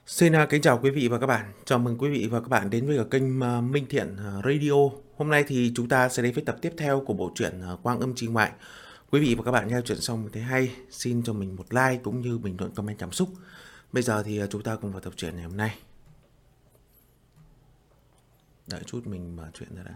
Kính chào quý vị và các bạn. Chào mừng quý vị và các bạn đến với kênh Minh Thiện Radio. Hôm nay thì chúng ta sẽ đến với tập tiếp theo của bộ truyện Quang Âm Chi Ngoại. Quý vị và các bạn nghe chuyện xong thấy hay, xin cho mình một like cũng như bình luận comment cảm xúc. Bây giờ thì chúng ta cùng vào tập truyện ngày hôm nay. Đợi chút mình mở chuyện ra đã.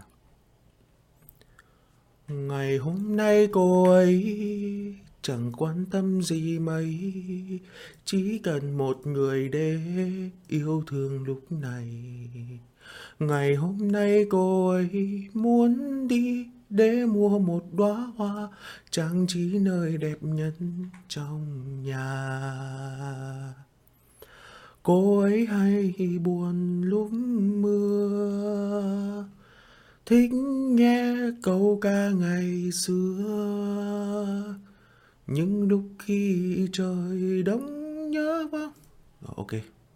Ngày hôm nay cô ấy chẳng quan tâm gì mấy, chỉ cần một người để yêu thương lúc này. Ngày hôm nay cô ấy muốn đi để mua một đóa hoa trang trí nơi đẹp nhất trong nhà. Cô ấy hay buồn lúc mưa, thích nghe câu ca ngày xưa, nhưng lúc khi trời đông nhớ vắng. Ok.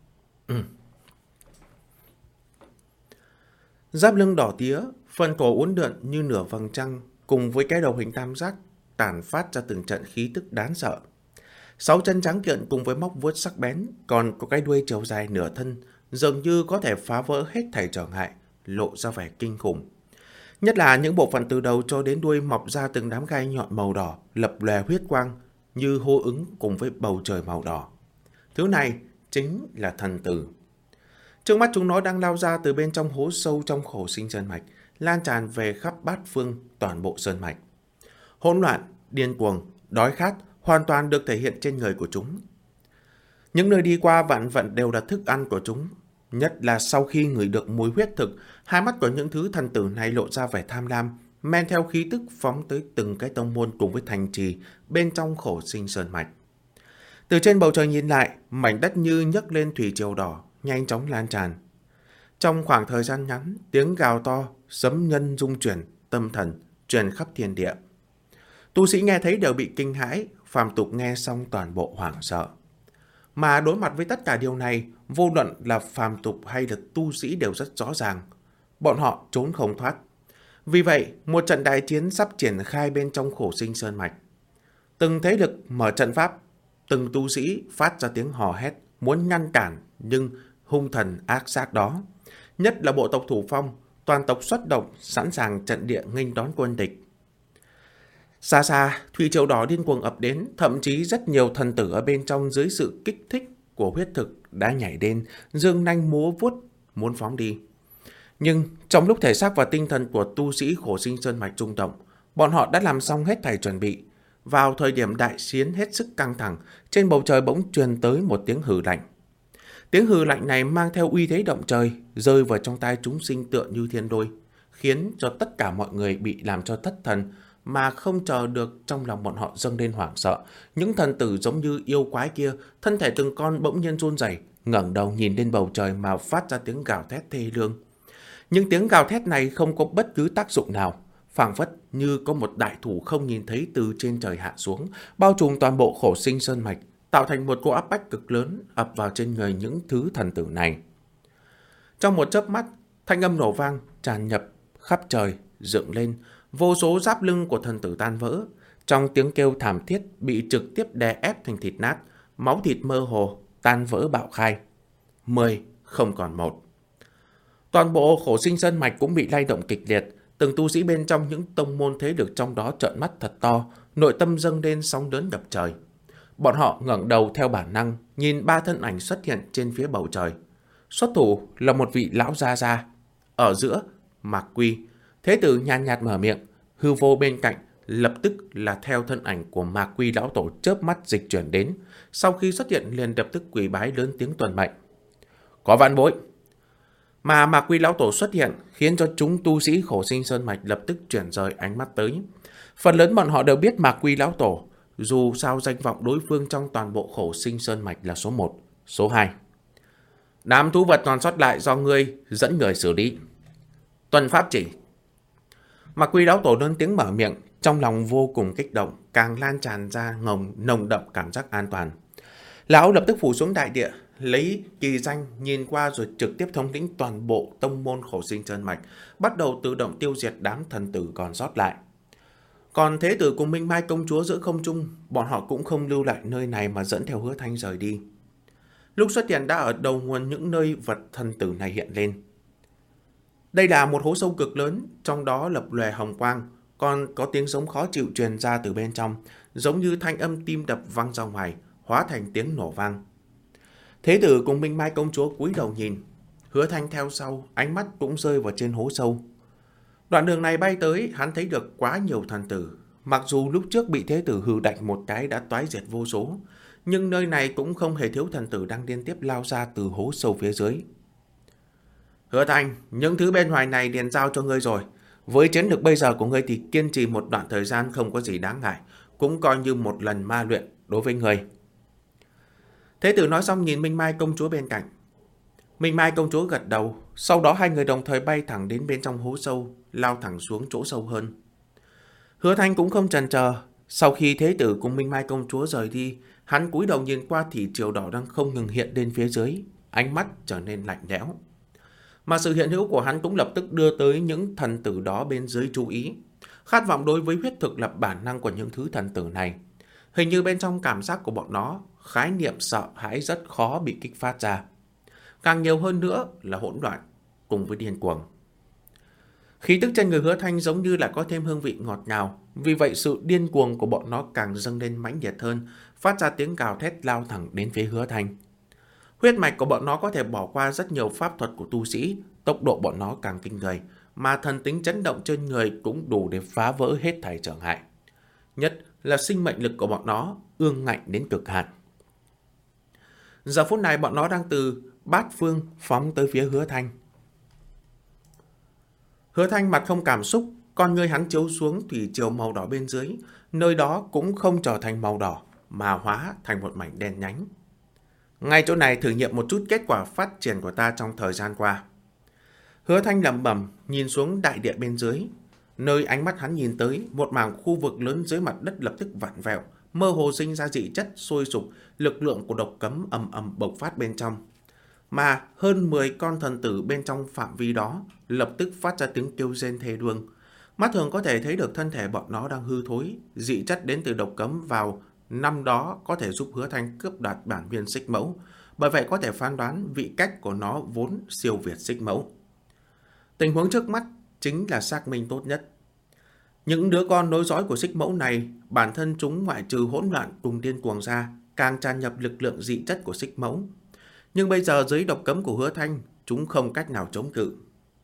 Giáp lưng đỏ tía, phần cổ uốn lượn như nửa vầng trăng, cùng với cái đầu hình tam giác tản phát ra từng trận khí tức đáng sợ. 6 chân trắng kiện cùng với móc vuốt sắc bén, còn có cái đuôi chiều dài nửa thân, dường như có thể phá vỡ hết thảy trở ngại, lộ ra vẻ kinh khủng. Nhất là những bộ phận từ đầu cho đến đuôi mọc ra từng đám gai nhọn màu đỏ, lập lòe huyết quang, như hô ứng cùng với bầu trời màu đỏ. Thứ này chính là thần tử. Trước mắt chúng nó đang lao ra từ bên trong hố sâu trong khổ sinh sơn mạch, lan tràn về khắp bát phương toàn bộ sơn mạch. Hỗn loạn, điên cuồng, đói khát hoàn toàn được thể hiện trên người của chúng. Những nơi đi qua vạn vận đều là thức ăn của chúng. Nhất là sau khi ngửi được mùi huyết thực, hai mắt của những thứ thần tử này lộ ra vẻ tham lam, men theo khí tức phóng tới từng cái tông môn cùng với thành trì bên trong khổ sinh sơn mạch. Từ trên bầu trời nhìn lại, mảnh đất như nhấc lên thủy triều đỏ, nhanh chóng lan tràn. Trong khoảng thời gian ngắn, tiếng gào to, sấm nhân rung chuyển, tâm thần, truyền khắp thiên địa. Tu sĩ nghe thấy đều bị kinh hãi, phàm tục nghe xong toàn bộ hoảng sợ. Mà đối mặt với tất cả điều này, vô luận là phàm tục hay là tu sĩ đều rất rõ ràng. Bọn họ trốn không thoát. Vì vậy, một trận đại chiến sắp triển khai bên trong khổ sinh sơn mạch. Từng thế lực mở trận pháp, từng tu sĩ phát ra tiếng hò hét, muốn ngăn cản, nhưng hung thần ác sát đó. Nhất là bộ tộc Thủ Phong, toàn tộc xuất động, sẵn sàng trận địa nghênh đón quân địch. Xa xa, thủy triều đỏ điên cuồng ập đến, thậm chí rất nhiều thần tử ở bên trong dưới sự kích thích của huyết thực đã nhảy lên, giương nanh múa vuốt, muốn phóng đi. Nhưng trong lúc thể xác và tinh thần của tu sĩ khổ sinh sơn mạch rung động, bọn họ đã làm xong hết thảy chuẩn bị. Vào thời điểm đại chiến hết sức căng thẳng, trên bầu trời bỗng truyền tới một tiếng hừ lạnh. Tiếng hừ lạnh này mang theo uy thế động trời, rơi vào trong tai chúng sinh tựa như thiên lôi, khiến cho tất cả mọi người bị làm cho thất thần, mà không chờ được trong lòng bọn họ dâng lên hoảng sợ. Những thần tử giống như yêu quái kia, thân thể từng con bỗng nhiên run rẩy, ngẩng đầu nhìn lên bầu trời mà phát ra tiếng gào thét thê lương. Những tiếng gào thét này không có bất cứ tác dụng nào, phảng phất như có một đại thủ không nhìn thấy từ trên trời hạ xuống, bao trùm toàn bộ khổ sinh sơn mạch, tạo thành một cỗ áp bách cực lớn ập vào trên người những thứ thần tử này. Trong một chớp mắt, thanh âm nổ vang tràn nhập khắp trời, dựng lên, vô số giáp lưng của thần tử tan vỡ, trong tiếng kêu thảm thiết bị trực tiếp đè ép thành thịt nát, máu thịt mơ hồ, tan vỡ bạo khai. 10 không còn một. Toàn bộ khổ sinh sơn mạch cũng bị lay động kịch liệt, từng tu sĩ bên trong những tông môn thế lực trong đó trợn mắt thật to, nội tâm dâng lên sóng lớn đập trời. Bọn họ ngẩng đầu theo bản năng, nhìn ba thân ảnh xuất hiện trên phía bầu trời. Xuất thủ là một vị lão gia gia. Ở giữa, Mạc Quy. Thế tử nhàn nhạt mở miệng, hư vô bên cạnh, lập tức là theo thân ảnh của Mạc Quy lão tổ chớp mắt dịch chuyển đến. Sau khi xuất hiện liền lập tức quỳ bái lớn tiếng tuần mệnh. Có vạn bối. Mà Mạc Quy lão tổ xuất hiện khiến cho chúng tu sĩ khổ sinh sơn mạch lập tức chuyển rời ánh mắt tới. Phần lớn bọn họ đều biết Mạc Quy lão tổ, dù sao danh vọng đối phương trong toàn bộ khổ sinh sơn mạch là số 1, số 2. Đám thú vật còn sót lại do ngươi dẫn người xử lý. Tuần pháp chỉ. Mạc Quy lão tổ lớn tiếng mở miệng, trong lòng vô cùng kích động, càng lan tràn ra nồng đậm cảm giác an toàn. Lão lập tức phủ xuống đại địa, lấy kỳ danh nhìn qua rồi trực tiếp thống lĩnh toàn bộ tông môn khổ sinh sơn mạch, bắt đầu tự động tiêu diệt đám thần tử còn sót lại. Còn thế tử cùng Minh Mai công chúa giữa không trung, bọn họ cũng không lưu lại nơi này mà dẫn theo Hứa Thanh rời đi. Lúc xuất hiện đã ở đầu nguồn những nơi vật thần tử này hiện lên. Đây là một hố sâu cực lớn, trong đó lập lòe hồng quang, còn có tiếng giống khó chịu truyền ra từ bên trong, giống như thanh âm tim đập vang ra ngoài, hóa thành tiếng nổ vang. Thế tử cùng Minh Mai công chúa cúi đầu nhìn, Hứa Thanh theo sau, ánh mắt cũng rơi vào trên hố sâu. Đoạn đường này bay tới, hắn thấy được quá nhiều thần tử. Mặc dù lúc trước bị thế tử hừ đạch một cái đã toái diệt vô số, nhưng nơi này cũng không hề thiếu thần tử đang liên tiếp lao ra từ hố sâu phía dưới. Hứa Thanh, những thứ bên ngoài này liền giao cho ngươi rồi. Với chiến lược bây giờ của ngươi thì kiên trì một đoạn thời gian không có gì đáng ngại, cũng coi như một lần ma luyện đối với ngươi. Thế tử nói xong nhìn Minh Mai công chúa bên cạnh. Minh Mai công chúa gật đầu, sau đó hai người đồng thời bay thẳng đến bên trong hố sâu, lao thẳng xuống chỗ sâu hơn. Hứa Thanh cũng không chần chờ, sau khi thế tử cùng Minh Mai công chúa rời đi, hắn cúi đầu nhìn qua thì chiều đỏ đang không ngừng hiện lên phía dưới, ánh mắt trở nên lạnh lẽo. Mà sự hiện hữu của hắn cũng lập tức đưa tới những thần tử đó bên dưới chú ý. Khát vọng đối với huyết thực là bản năng của những thứ thần tử này. Hình như bên trong cảm giác của bọn nó, khái niệm sợ hãi rất khó bị kích phát ra. Càng nhiều hơn nữa là hỗn loạn cùng với điên cuồng. Khí tức trên người Hứa Thanh giống như là có thêm hương vị ngọt ngào, vì vậy sự điên cuồng của bọn nó càng dâng lên mãnh liệt hơn, phát ra tiếng gào thét lao thẳng đến phía Hứa Thanh. Huyết mạch của bọn nó có thể bỏ qua rất nhiều pháp thuật của tu sĩ, tốc độ bọn nó càng kinh người, mà thần tính chấn động trên người cũng đủ để phá vỡ hết thảy trở ngại. Nhất là sinh mệnh lực của bọn nó ương ngạnh đến cực hạn. Giờ phút này bọn nó đang từ bát phương phóng tới phía Hứa Thanh. Hứa Thanh mặt không cảm xúc, con ngươi hắn chiếu xuống thủy triều màu đỏ bên dưới, nơi đó cũng không trở thành màu đỏ mà hóa thành một mảnh đen nhánh. Ngay chỗ này thử nghiệm một chút kết quả phát triển của ta trong thời gian qua. Hứa Thanh lẩm bẩm nhìn xuống đại địa bên dưới, nơi ánh mắt hắn nhìn tới, một mảng khu vực lớn dưới mặt đất lập tức vặn vẹo, mơ hồ sinh ra dị chất sôi sục, lực lượng của độc cấm ầm ầm bộc phát bên trong. Mà hơn 10 con thần tử bên trong phạm vi đó lập tức phát ra tiếng kêu rên thê đương. Mắt thường có thể thấy được thân thể bọn nó đang hư thối, dị chất đến từ độc cấm vào năm đó có thể giúp Hứa Thanh cướp đoạt bản nguyên xích mẫu, bởi vậy có thể phán đoán vị cách của nó vốn siêu việt xích mẫu. Tình huống trước mắt chính là xác minh tốt nhất. Những đứa con nối dõi của xích mẫu này, bản thân chúng ngoại trừ hỗn loạn cùng điên cuồng ra, càng tràn nhập lực lượng dị chất của xích mẫu. Nhưng bây giờ dưới độc cấm của Hứa Thanh, chúng không cách nào chống cự.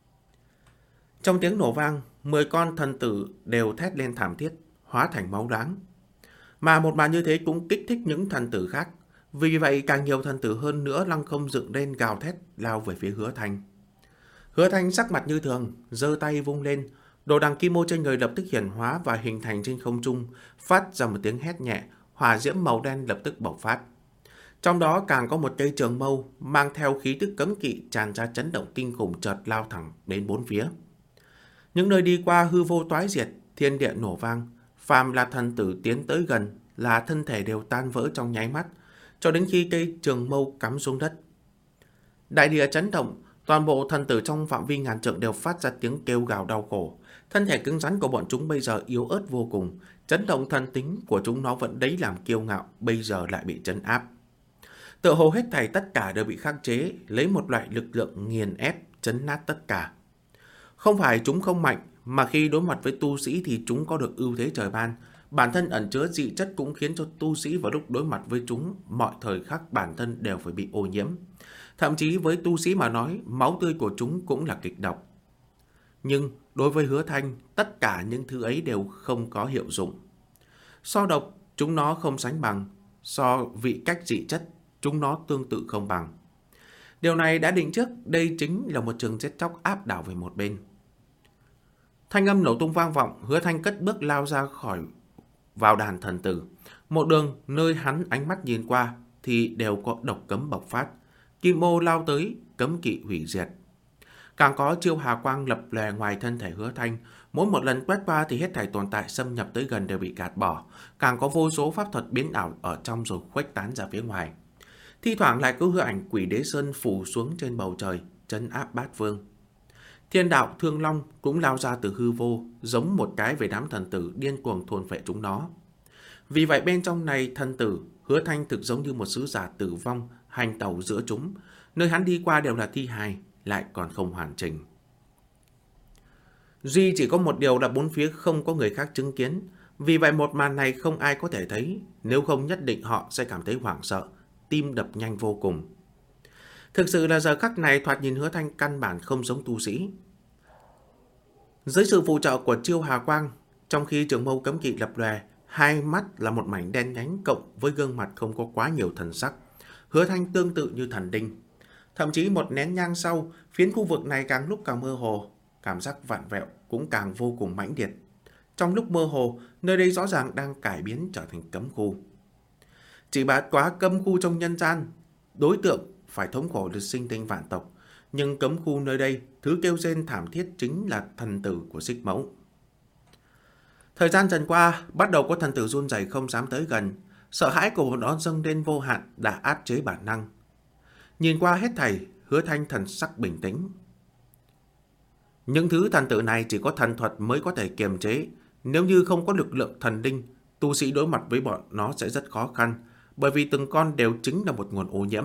Trong tiếng nổ vang, 10 con thần tử đều thét lên thảm thiết, hóa thành máu loãng. Mà một màn như thế cũng kích thích những thần tử khác. Vì vậy càng nhiều thần tử hơn nữa lăng không dựng lên gào thét lao về phía Hứa Thanh. Hứa Thanh sắc mặt như thường, giơ tay vung lên, đồ đằng kim ô trên người lập tức hiển hóa và hình thành trên không trung, phát ra một tiếng hét nhẹ, hỏa diễm màu đen lập tức bộc phát. Trong đó càng có một cây trường mâu mang theo khí tức cấm kỵ tràn ra chấn động kinh khủng chợt lao thẳng đến bốn phía. Những nơi đi qua hư vô toái diệt, thiên địa nổ vang, phàm là thần tử tiến tới gần là thân thể đều tan vỡ trong nháy mắt, cho đến khi cây trường mâu cắm xuống đất. Đại địa chấn động, toàn bộ thần tử trong phạm vi ngàn trượng đều phát ra tiếng kêu gào đau khổ. Thân thể cứng rắn của bọn chúng bây giờ yếu ớt vô cùng, chấn động thần tính của chúng nó vẫn đấy làm kiêu ngạo, bây giờ lại bị trấn áp. Tựa hồ hết thảy tất cả đều bị khắc chế, lấy một loại lực lượng nghiền ép, chấn nát tất cả. Không phải chúng không mạnh, mà khi đối mặt với tu sĩ thì chúng có được ưu thế trời ban. Bản thân ẩn chứa dị chất cũng khiến cho tu sĩ vào lúc đối mặt với chúng, mọi thời khắc bản thân đều phải bị ô nhiễm. Thậm chí với tu sĩ mà nói, máu tươi của chúng cũng là kịch độc. Nhưng đối với Hứa Thanh, tất cả những thứ ấy đều không có hiệu dụng. So độc, chúng nó không sánh bằng. So vị cách dị chất, chúng nó tương tự không bằng. Điều này đã định trước, đây chính là một trường giết chóc áp đảo về một bên. Thanh âm nổ tung vang vọng, Hứa Thanh cất bước lao ra khỏi vào đàn thần tử. Một đường nơi hắn ánh mắt nhìn qua thì đều có độc cấm bộc phát. Kim ô lao tới, cấm kỵ hủy diệt. Càng có chiêu hà quang lập lòe ngoài thân thể Hứa Thanh, mỗi một lần quét qua thì hết thảy tồn tại xâm nhập tới gần đều bị gạt bỏ. Càng có vô số pháp thuật biến ảo ở trong rồi khuếch tán ra phía ngoài. Thi thoảng lại có hư ảnh Quỷ Đế Sơn phủ xuống trên bầu trời, trấn áp bát vương. Thiên đạo Thương Long cũng lao ra từ hư vô, giống một cái về đám thần tử điên cuồng thôn phệ chúng nó. Vì vậy bên trong này thần tử, Hứa Thanh thực giống như một sứ giả tử vong hành tẩu giữa chúng. Nơi hắn đi qua đều là thi hài, lại còn không hoàn chỉnh. Duy chỉ có một điều là bốn phía không có người khác chứng kiến. Vì vậy một màn này không ai có thể thấy, nếu không nhất định họ sẽ cảm thấy hoảng sợ, tim đập nhanh vô cùng. Thực sự là giờ khắc này thoạt nhìn Hứa Thanh căn bản không giống tu sĩ. Dưới sự phụ trợ của chiêu hà quang, trong khi trường mâu cấm kỵ lập lòe, hai mắt là một mảnh đen nhánh cộng với gương mặt không có quá nhiều thần sắc. Hứa Thanh tương tự như thần đinh. Thậm chí một nén nhang sau, phiến khu vực này càng lúc càng mơ hồ, cảm giác vặn vẹo cũng càng vô cùng mãnh liệt. Trong lúc mơ hồ, nơi đây rõ ràng đang cải biến trở thành cấm khu. Chỉ bá quá cấm khu trong nhân gian, đối tượng phải thống khổ được sinh tinh vạn tộc. Nhưng cấm khu nơi đây, thứ kêu rên thảm thiết chính là thần tử của Xích Mẫu. Thời gian dần qua, bắt đầu có thần tử run rẩy không dám tới gần. Sợ hãi của bọn nó dâng lên vô hạn đã áp chế bản năng. Nhìn qua hết thảy, Hứa Thanh thần sắc bình tĩnh. Những thứ thần tử này chỉ có thần thuật mới có thể kiềm chế. Nếu như không có lực lượng thần linh, tu sĩ đối mặt với bọn nó sẽ rất khó khăn, bởi vì từng con đều chính là một nguồn ô nhiễm.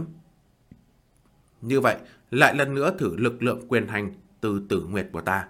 Như vậy, lại lần nữa thử lực lượng quyền hành từ Tử Nguyệt của ta.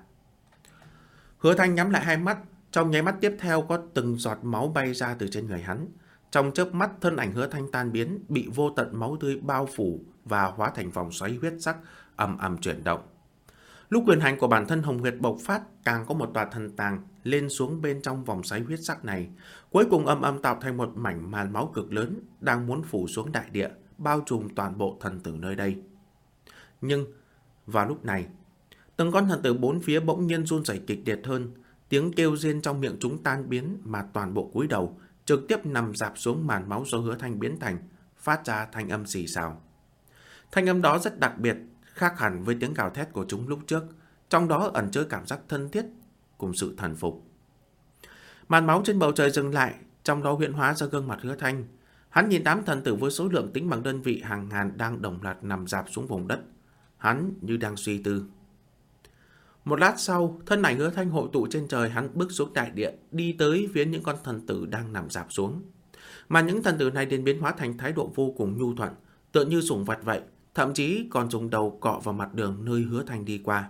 Hứa Thanh nhắm lại hai mắt, trong nháy mắt tiếp theo có từng giọt máu bay ra từ trên người hắn. Trong chớp mắt, thân ảnh Hứa Thanh tan biến, bị vô tận máu tươi bao phủ và hóa thành vòng xoáy huyết sắc ầm ầm chuyển động. Lúc quyền hành của bản thân Hồng Nguyệt bộc phát, càng có một tòa thần tàng lên xuống bên trong vòng xoáy huyết sắc này, cuối cùng ầm ầm tạo thành một mảnh màn máu cực lớn đang muốn phủ xuống đại địa, bao trùm toàn bộ thần tử nơi đây. Nhưng vào lúc này, từng con thần tử bốn phía bỗng nhiên run rẩy kịch liệt hơn, tiếng kêu rên trong miệng chúng tan biến mà toàn bộ cúi đầu, trực tiếp nằm rạp xuống màn máu do Hứa Thanh biến thành, phát ra thanh âm xì xào. Thanh âm đó rất đặc biệt, khác hẳn với tiếng gào thét của chúng lúc trước, trong đó ẩn chứa cảm giác thân thiết cùng sự thần phục. Màn máu trên bầu trời dừng lại, trong đó huyễn hóa ra gương mặt Hứa Thanh. Hắn nhìn đám thần tử với số lượng tính bằng đơn vị hàng ngàn đang đồng loạt nằm rạp xuống vùng đất. Hắn như đang suy tư. Một lát sau, thân ảnh Hứa Thanh hội tụ trên trời, hắn bước xuống đại địa, đi tới phía những con thần tử đang nằm rạp xuống. Mà những thần tử này liền biến hóa thành thái độ vô cùng nhu thuận, tựa như sủng vật vậy, thậm chí còn dùng đầu cọ vào mặt đường nơi Hứa Thanh đi qua.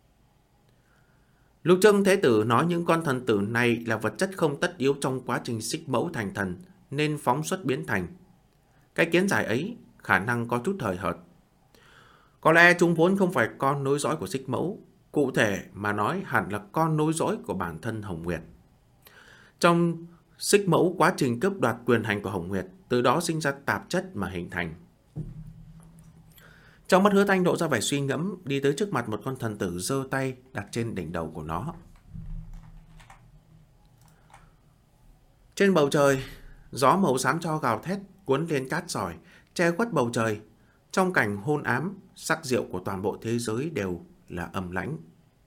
Lục Trưng Thế Tử nói những con thần tử này là vật chất không tất yếu trong quá trình Xích Mẫu thành thần, nên phóng xuất biến thành. Cái kiến giải ấy khả năng có chút hời hợt. Có lẽ chúng vốn không phải con nối dõi của Xích Mẫu, cụ thể mà nói hẳn là con nối dõi của bản thân Hồng Nguyệt. Trong Xích Mẫu quá trình cướp đoạt quyền hành của Hồng Nguyệt, từ đó sinh ra tạp chất mà hình thành. Trong mắt Hứa Thanh lộ ra vẻ suy ngẫm, đi tới trước mặt một con thần tử, giơ tay đặt trên đỉnh đầu của nó. Trên bầu trời, gió màu xám cho gào thét cuốn lên cát sỏi, che khuất bầu trời. Trong cảnh hôn ám, sắc diệu của toàn bộ thế giới đều là âm lãnh.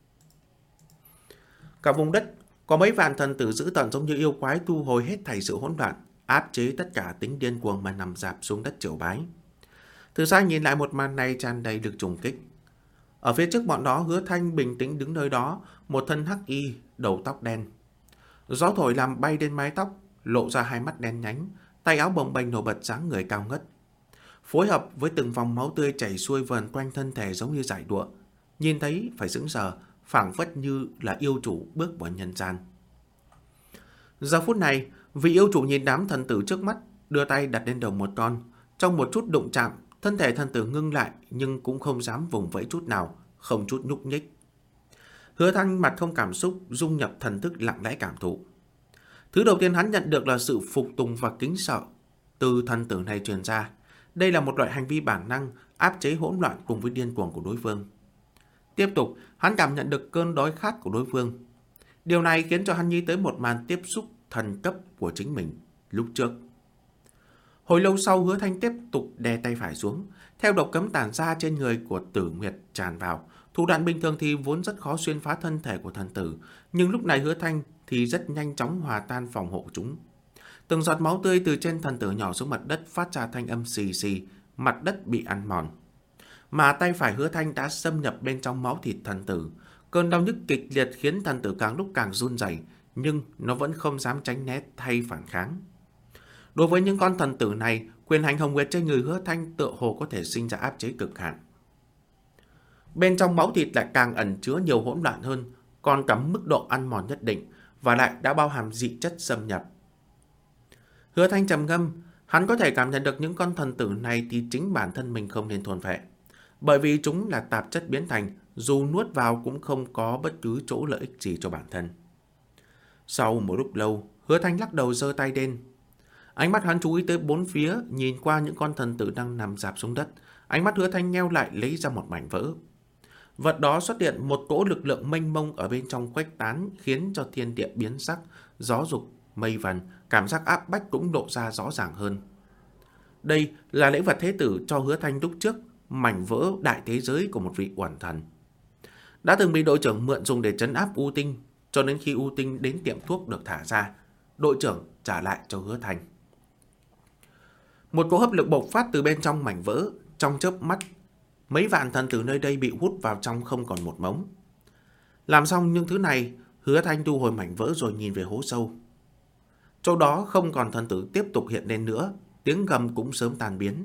Cả vùng đất có mấy vạn thần tử dữ tợn giống như yêu quái thu hồi hết thảy sự hỗn loạn, áp chế tất cả tính điên cuồng mà nằm rạp xuống đất triều bái. Từ xa nhìn lại một màn này tràn đầy lực trùng kích. Ở phía trước bọn đó, Hứa Thanh bình tĩnh đứng nơi đó, một thân hắc y, đầu tóc đen. Gió thổi làm bay lên mái tóc, lộ ra hai mắt đen nhánh, tay áo bồng bềnh nổi bật dáng người cao ngất. Phối hợp với từng vòng máu tươi chảy xuôi vờn quanh thân thể giống như giải đụa, nhìn thấy phải sững sờ, phảng phất như là yêu chủ bước vào nhân gian. Giờ phút này, vị yêu chủ nhìn đám thần tử trước mắt, đưa tay đặt lên đầu một con. Trong một chút đụng chạm, thân thể thần tử ngưng lại nhưng cũng không dám vùng vẫy chút nào, không chút nhúc nhích. Hứa Thanh mặt không cảm xúc, dung nhập thần thức lặng lẽ cảm thụ. Thứ đầu tiên hắn nhận được là sự phục tùng và kính sợ từ thần tử này truyền ra. Đây là một loại hành vi bản năng, áp chế hỗn loạn cùng với điên cuồng của đối phương. Tiếp tục, hắn cảm nhận được cơn đói khát của đối phương. Điều này khiến cho hắn nghĩ tới một màn tiếp xúc thần cấp của chính mình lúc trước. Hồi lâu sau, Hứa Thanh tiếp tục đè tay phải xuống, theo độc cấm tản ra trên người của Tử Nguyệt tràn vào. Thủ đoạn bình thường thì vốn rất khó xuyên phá thân thể của thần tử, nhưng lúc này Hứa Thanh thì rất nhanh chóng hòa tan phòng hộ chúng. Từng giọt máu tươi từ trên thần tử nhỏ xuống mặt đất, phát ra thanh âm xì xì, mặt đất bị ăn mòn. Mà tay phải Hứa Thanh đã xâm nhập bên trong máu thịt thần tử. Cơn đau nhức kịch liệt khiến thần tử càng lúc càng run rẩy, nhưng nó vẫn không dám tránh né hay phản kháng. Đối với những con thần tử này, Quyền hành hồng nguyệt trên người Hứa Thanh tựa hồ có thể sinh ra áp chế cực hạn. Bên trong máu thịt lại càng ẩn chứa nhiều hỗn loạn hơn, còn cắm mức độ ăn mòn nhất định, và lại đã bao hàm dị chất xâm nhập. Hứa Thanh trầm ngâm, hắn có thể cảm nhận được những con thần tử này thì chính bản thân mình không nên thôn phệ, bởi vì chúng là tạp chất biến thành, dù nuốt vào cũng không có bất cứ chỗ lợi ích gì cho bản thân. Sau một lúc lâu, Hứa Thanh lắc đầu giơ tay lên. Ánh mắt hắn chú ý tới bốn phía, nhìn qua những con thần tử đang nằm rạp xuống đất. Ánh mắt Hứa Thanh nheo lại, lấy ra một mảnh vỡ. Vật đó xuất hiện một cỗ lực lượng mênh mông ở bên trong khuếch tán, khiến cho thiên địa biến sắc, gió dục, mây vần, cảm giác áp bách cũng lộ ra rõ ràng hơn. Đây là lễ vật thế tử cho Hứa Thanh lúc trước, mảnh vỡ đại thế giới của một vị uẩn thần. Đã từng bị đội trưởng mượn dùng để trấn áp U Tinh, cho đến khi U Tinh đến tiệm thuốc được thả ra, đội trưởng trả lại cho Hứa Thanh. Một cỗ hấp lực bộc phát từ bên trong mảnh vỡ, trong chớp mắt, mấy vạn thần tử nơi đây bị hút vào trong không còn một mống. Làm xong những thứ này, Hứa Thanh thu hồi mảnh vỡ rồi nhìn về hố sâu. Chỗ đó không còn thần tử tiếp tục hiện lên nữa, tiếng gầm cũng sớm tan biến.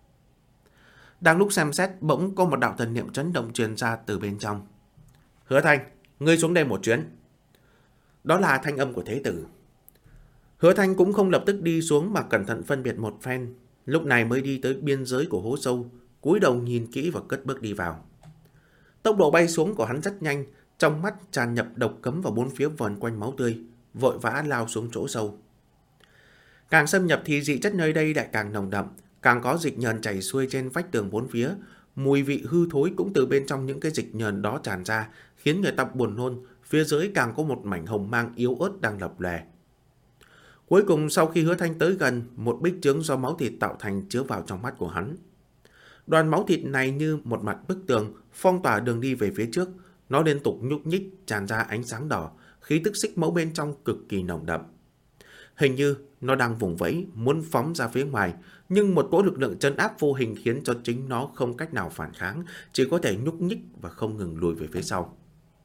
Đang lúc xem xét, bỗng có một đạo thần niệm chấn động truyền ra từ bên trong. Hứa Thanh, ngươi xuống đây một chuyến. Đó là thanh âm của thế tử. Hứa Thanh cũng không lập tức đi xuống mà cẩn thận phân biệt một phen, lúc này mới đi tới biên giới của hố sâu, cúi đầu nhìn kỹ và cất bước đi vào. Tốc độ bay xuống của hắn rất nhanh, trong mắt tràn nhập độc cấm vào bốn phía vờn quanh máu tươi, vội vã lao xuống chỗ sâu. Càng xâm nhập thì dị chất nơi đây lại càng nồng đậm, càng có dịch nhờn chảy xuôi trên vách tường bốn phía, mùi vị hư thối cũng từ bên trong những cái dịch nhờn đó tràn ra, khiến người ta buồn nôn. Phía dưới càng có một mảnh hồng mang yếu ớt đang lập lòe. Cuối cùng sau khi Hứa Thanh tới gần, một bích chướng do máu thịt tạo thành chứa vào trong mắt của hắn. Đoàn máu thịt này như một mặt bức tường, phong tỏa đường đi về phía trước. Nó liên tục nhúc nhích, tràn ra ánh sáng đỏ, khí tức xích mẫu bên trong cực kỳ nồng đậm. Hình như nó đang vùng vẫy, muốn phóng ra phía ngoài, nhưng một cỗ lực lượng trấn áp vô hình khiến cho chính nó không cách nào phản kháng, chỉ có thể nhúc nhích và không ngừng lùi về phía sau.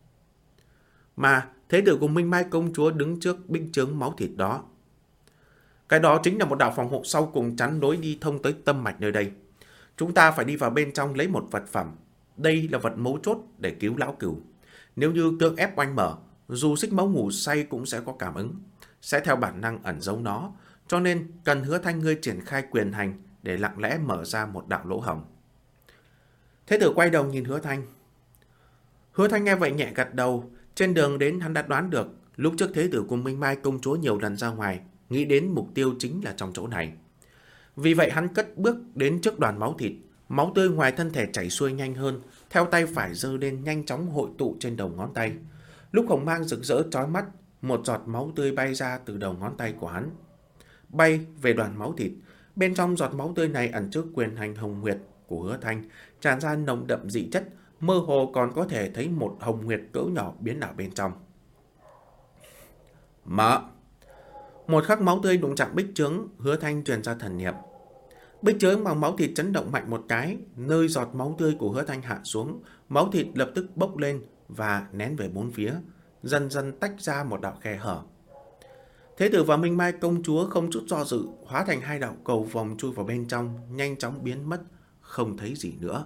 Mà thế tử cùng Minh Mai công chúa đứng trước bích chướng máu thịt đó. Cái đó chính là một đạo phòng hộ sau cùng chắn lối đi thông tới tâm mạch nơi đây. Chúng ta phải đi vào bên trong lấy một vật phẩm. Đây là vật mấu chốt để cứu lão cửu. Nếu như cưỡng ép oanh mở, dù xích mẫu ngủ say cũng sẽ có cảm ứng, sẽ theo bản năng ẩn giấu nó. Cho nên cần Hứa Thanh ngươi triển khai quyền hành để lặng lẽ mở ra một đạo lỗ hổng. Thế tử quay đầu nhìn Hứa Thanh. Hứa Thanh nghe vậy nhẹ gật đầu. Trên đường đến hắn đã đoán được, lúc trước thế tử cùng Minh Mai công chúa nhiều lần ra ngoài, nghĩ đến mục tiêu chính là trong chỗ này. Vì vậy hắn cất bước đến trước đoàn máu thịt, máu tươi ngoài thân thể chảy xuôi nhanh hơn, theo tay phải giơ lên nhanh chóng hội tụ trên đầu ngón tay. Lúc hồng mang rực rỡ chói mắt, một giọt máu tươi bay ra từ đầu ngón tay của hắn, bay về đoàn máu thịt. Bên trong giọt máu tươi này ẩn chứa quyền hành hồng nguyệt của Hứa Thanh, tràn ra nồng đậm dị chất, mơ hồ còn có thể thấy một hồng nguyệt cỡ nhỏ biến ảo bên trong. Mở! Một khắc máu tươi đụng chạm bích chướng, Hứa Thanh truyền ra thần niệm. Bích chướng bằng máu thịt chấn động mạnh một cái, nơi giọt máu tươi của Hứa Thanh hạ xuống, máu thịt lập tức bốc lên và nén về bốn phía, dần dần tách ra một đạo khe hở. Thế tử và Minh Mai công chúa không chút do dự, hóa thành hai đạo cầu vòng chui vào bên trong, nhanh chóng biến mất, không thấy gì nữa.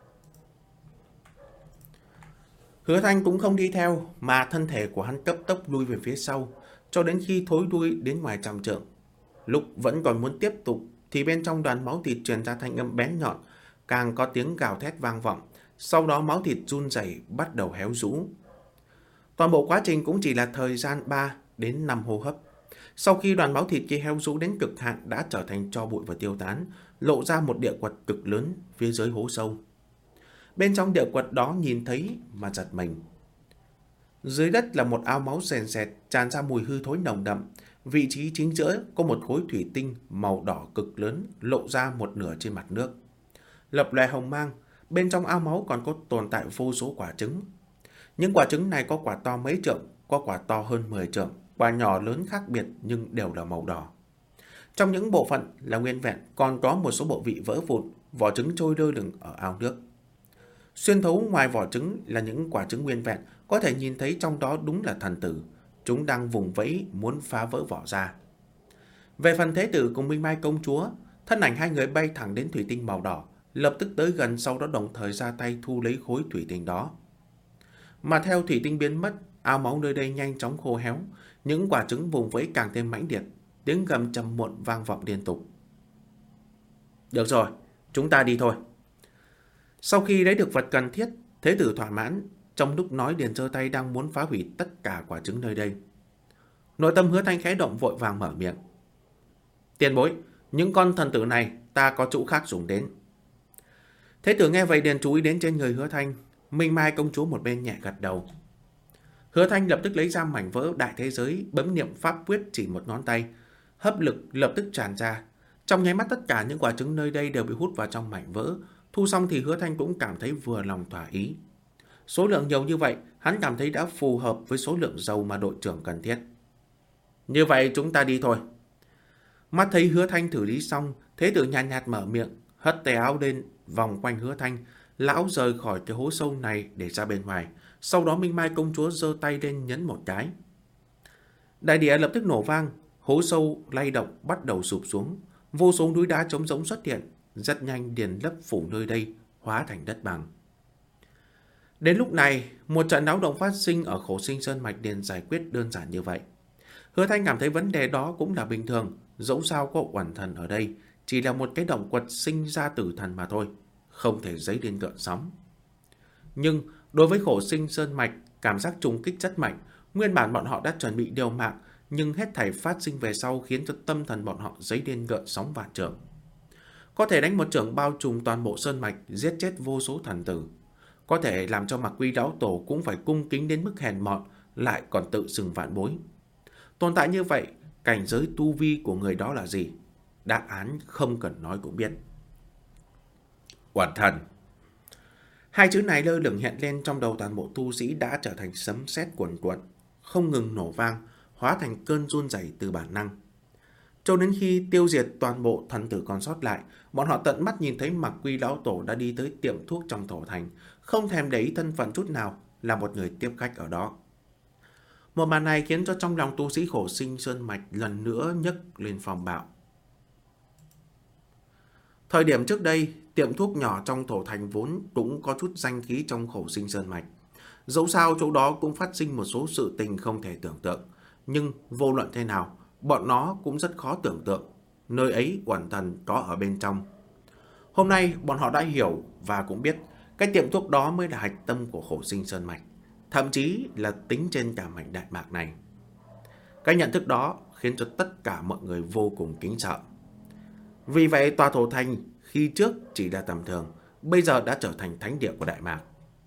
Hứa Thanh cũng không đi theo, mà thân thể của hắn cấp tốc lui về phía sau, cho đến khi thối lui đến ngoài trăm trượng. Lúc vẫn còn muốn tiếp tục, thì bên trong đoàn máu thịt truyền ra thanh âm bén nhọn, càng có tiếng gào thét vang vọng. Sau đó máu thịt run rẩy bắt đầu héo rũ. Toàn bộ quá trình cũng chỉ là thời gian 3 đến 5 hô hấp. Sau khi đoàn máu thịt kia héo rũ đến cực hạn đã trở thành tro bụi và tiêu tán, lộ ra một địa quật cực lớn phía dưới hố sâu. Bên trong địa quật đó nhìn thấy mà giật mình. Dưới đất là một ao máu sền sệt, tràn ra mùi hư thối nồng đậm. Vị trí chính giữa có một khối thủy tinh màu đỏ cực lớn lộ ra một nửa trên mặt nước. Lập lòe hồng mang, bên trong ao máu còn có tồn tại vô số quả trứng. Những quả trứng này có quả to mấy trượng, có quả to hơn 10 trượng, quả nhỏ lớn khác biệt nhưng đều là màu đỏ. Trong những bộ phận là nguyên vẹn, còn có một số bộ vị vỡ vụn, vỏ trứng trôi lơ lửng ở ao nước. Xuyên thấu ngoài vỏ trứng là những quả trứng nguyên vẹn, có thể nhìn thấy trong đó đúng là thần tử. Chúng đang vùng vẫy muốn phá vỡ vỏ ra. Về phần thế tử cùng Minh Mai công chúa, Thân ảnh hai người bay thẳng đến thủy tinh màu đỏ, lập tức tới gần, sau đó đồng thời ra tay thu lấy khối thủy tinh đó. Mà theo thủy tinh biến mất, ao máu nơi đây nhanh chóng khô héo, những quả trứng vùng vẫy càng thêm mãnh liệt, tiếng gầm trầm muộn vang vọng liên tục. Được rồi, chúng ta đi thôi. Sau khi lấy được vật cần thiết, Thế tử thỏa mãn, trong lúc nói liền giơ tay đang muốn phá hủy tất cả quả trứng nơi đây. Nội tâm Hứa Thanh khẽ động, vội vàng mở miệng. Tiền bối, những con thần tử này ta có chỗ khác dùng đến. Thế tử nghe vậy liền chú ý đến trên người Hứa Thanh. Minh Mai công chúa một bên nhẹ gật đầu. Hứa Thanh lập tức lấy ra mảnh vỡ đại thế giới, bấm niệm pháp quyết chỉ một ngón tay, hấp lực lập tức tràn ra. Trong nháy mắt tất cả những quả trứng nơi đây đều bị hút vào trong mảnh vỡ. Thu xong thì Hứa Thanh cũng cảm thấy vừa lòng thỏa ý. Số lượng nhiều như vậy, hắn cảm thấy đã phù hợp với số lượng dầu mà đội trưởng cần thiết. Như vậy chúng ta đi thôi. Mắt thấy Hứa Thanh thử lý xong, Thế tử nhàn nhạt mở miệng, hất tay áo lên vòng quanh Hứa Thanh, lão rời khỏi cái hố sâu này để ra bên ngoài. Sau đó Minh Mai công chúa giơ tay lên nhấn một cái. Đại địa lập tức nổ vang, hố sâu lay động bắt đầu sụp xuống, vô số núi đá trống rỗng xuất hiện, rất nhanh điền lấp phủ nơi đây, hóa thành đất bằng. Đến lúc này, một trận náo động phát sinh ở Khổ Sinh Sơn Mạch liền giải quyết đơn giản như vậy. Hứa Thanh cảm thấy vấn đề đó cũng là bình thường, dẫu sao có Uẩn Thần ở đây, chỉ là một cái động quật sinh ra tử thần mà thôi, không thể dấy lên gợn sóng. Nhưng đối với Khổ Sinh Sơn Mạch, cảm giác trùng kích rất mạnh. Nguyên bản bọn họ đã chuẩn bị liều mạng, nhưng hết thảy phát sinh về sau khiến cho tâm thần bọn họ dấy lên gợn sóng vạn trượng. Có thể đánh một chưởng bao trùm toàn bộ sơn mạch, giết chết vô số thần tử. Có thể làm cho Mạc Quy lão tổ cũng phải cung kính đến mức hèn mọn, lại còn tự xưng vạn bối. Tồn tại như vậy, cảnh giới tu vi của người đó là gì? Đáp án không cần nói cũng biết. Uẩn Thần. Hai chữ này lơ lửng hiện lên trong đầu toàn bộ tu sĩ đã trở thành sấm sét cuồn cuộn, không ngừng nổ vang, hóa thành cơn run rẩy từ bản năng. Cho đến khi tiêu diệt toàn bộ thần tử còn sót lại, bọn họ tận mắt nhìn thấy Mạc Quy lão tổ đã đi tới tiệm thuốc trong thổ thành, không thèm để ý thân phận chút nào, là một người tiếp khách ở đó. Một màn này khiến cho trong lòng tu sĩ Khổ Sinh Sơn Mạch lần nữa nhấc lên phong bạo. Thời điểm trước đây, tiệm thuốc nhỏ trong thổ thành vốn cũng có chút danh khí trong Khổ Sinh Sơn Mạch. Dẫu sao chỗ đó cũng phát sinh một số sự tình không thể tưởng tượng. Nhưng vô luận thế nào, bọn nó cũng rất khó tưởng tượng. Nơi ấy Uẩn Thần có ở bên trong. Hôm nay bọn họ đã hiểu và cũng biết cái tiệm thuốc đó mới là hạch tâm của Khổ Sinh Sơn Mạch. Thậm chí là tính trên cả mảnh Đại Mạc này. Cái nhận thức đó khiến cho tất cả mọi người vô cùng kính sợ. Vì vậy tòa thổ thành khi trước chỉ là tầm thường, bây giờ đã trở thành thánh địa của Đại Mạc.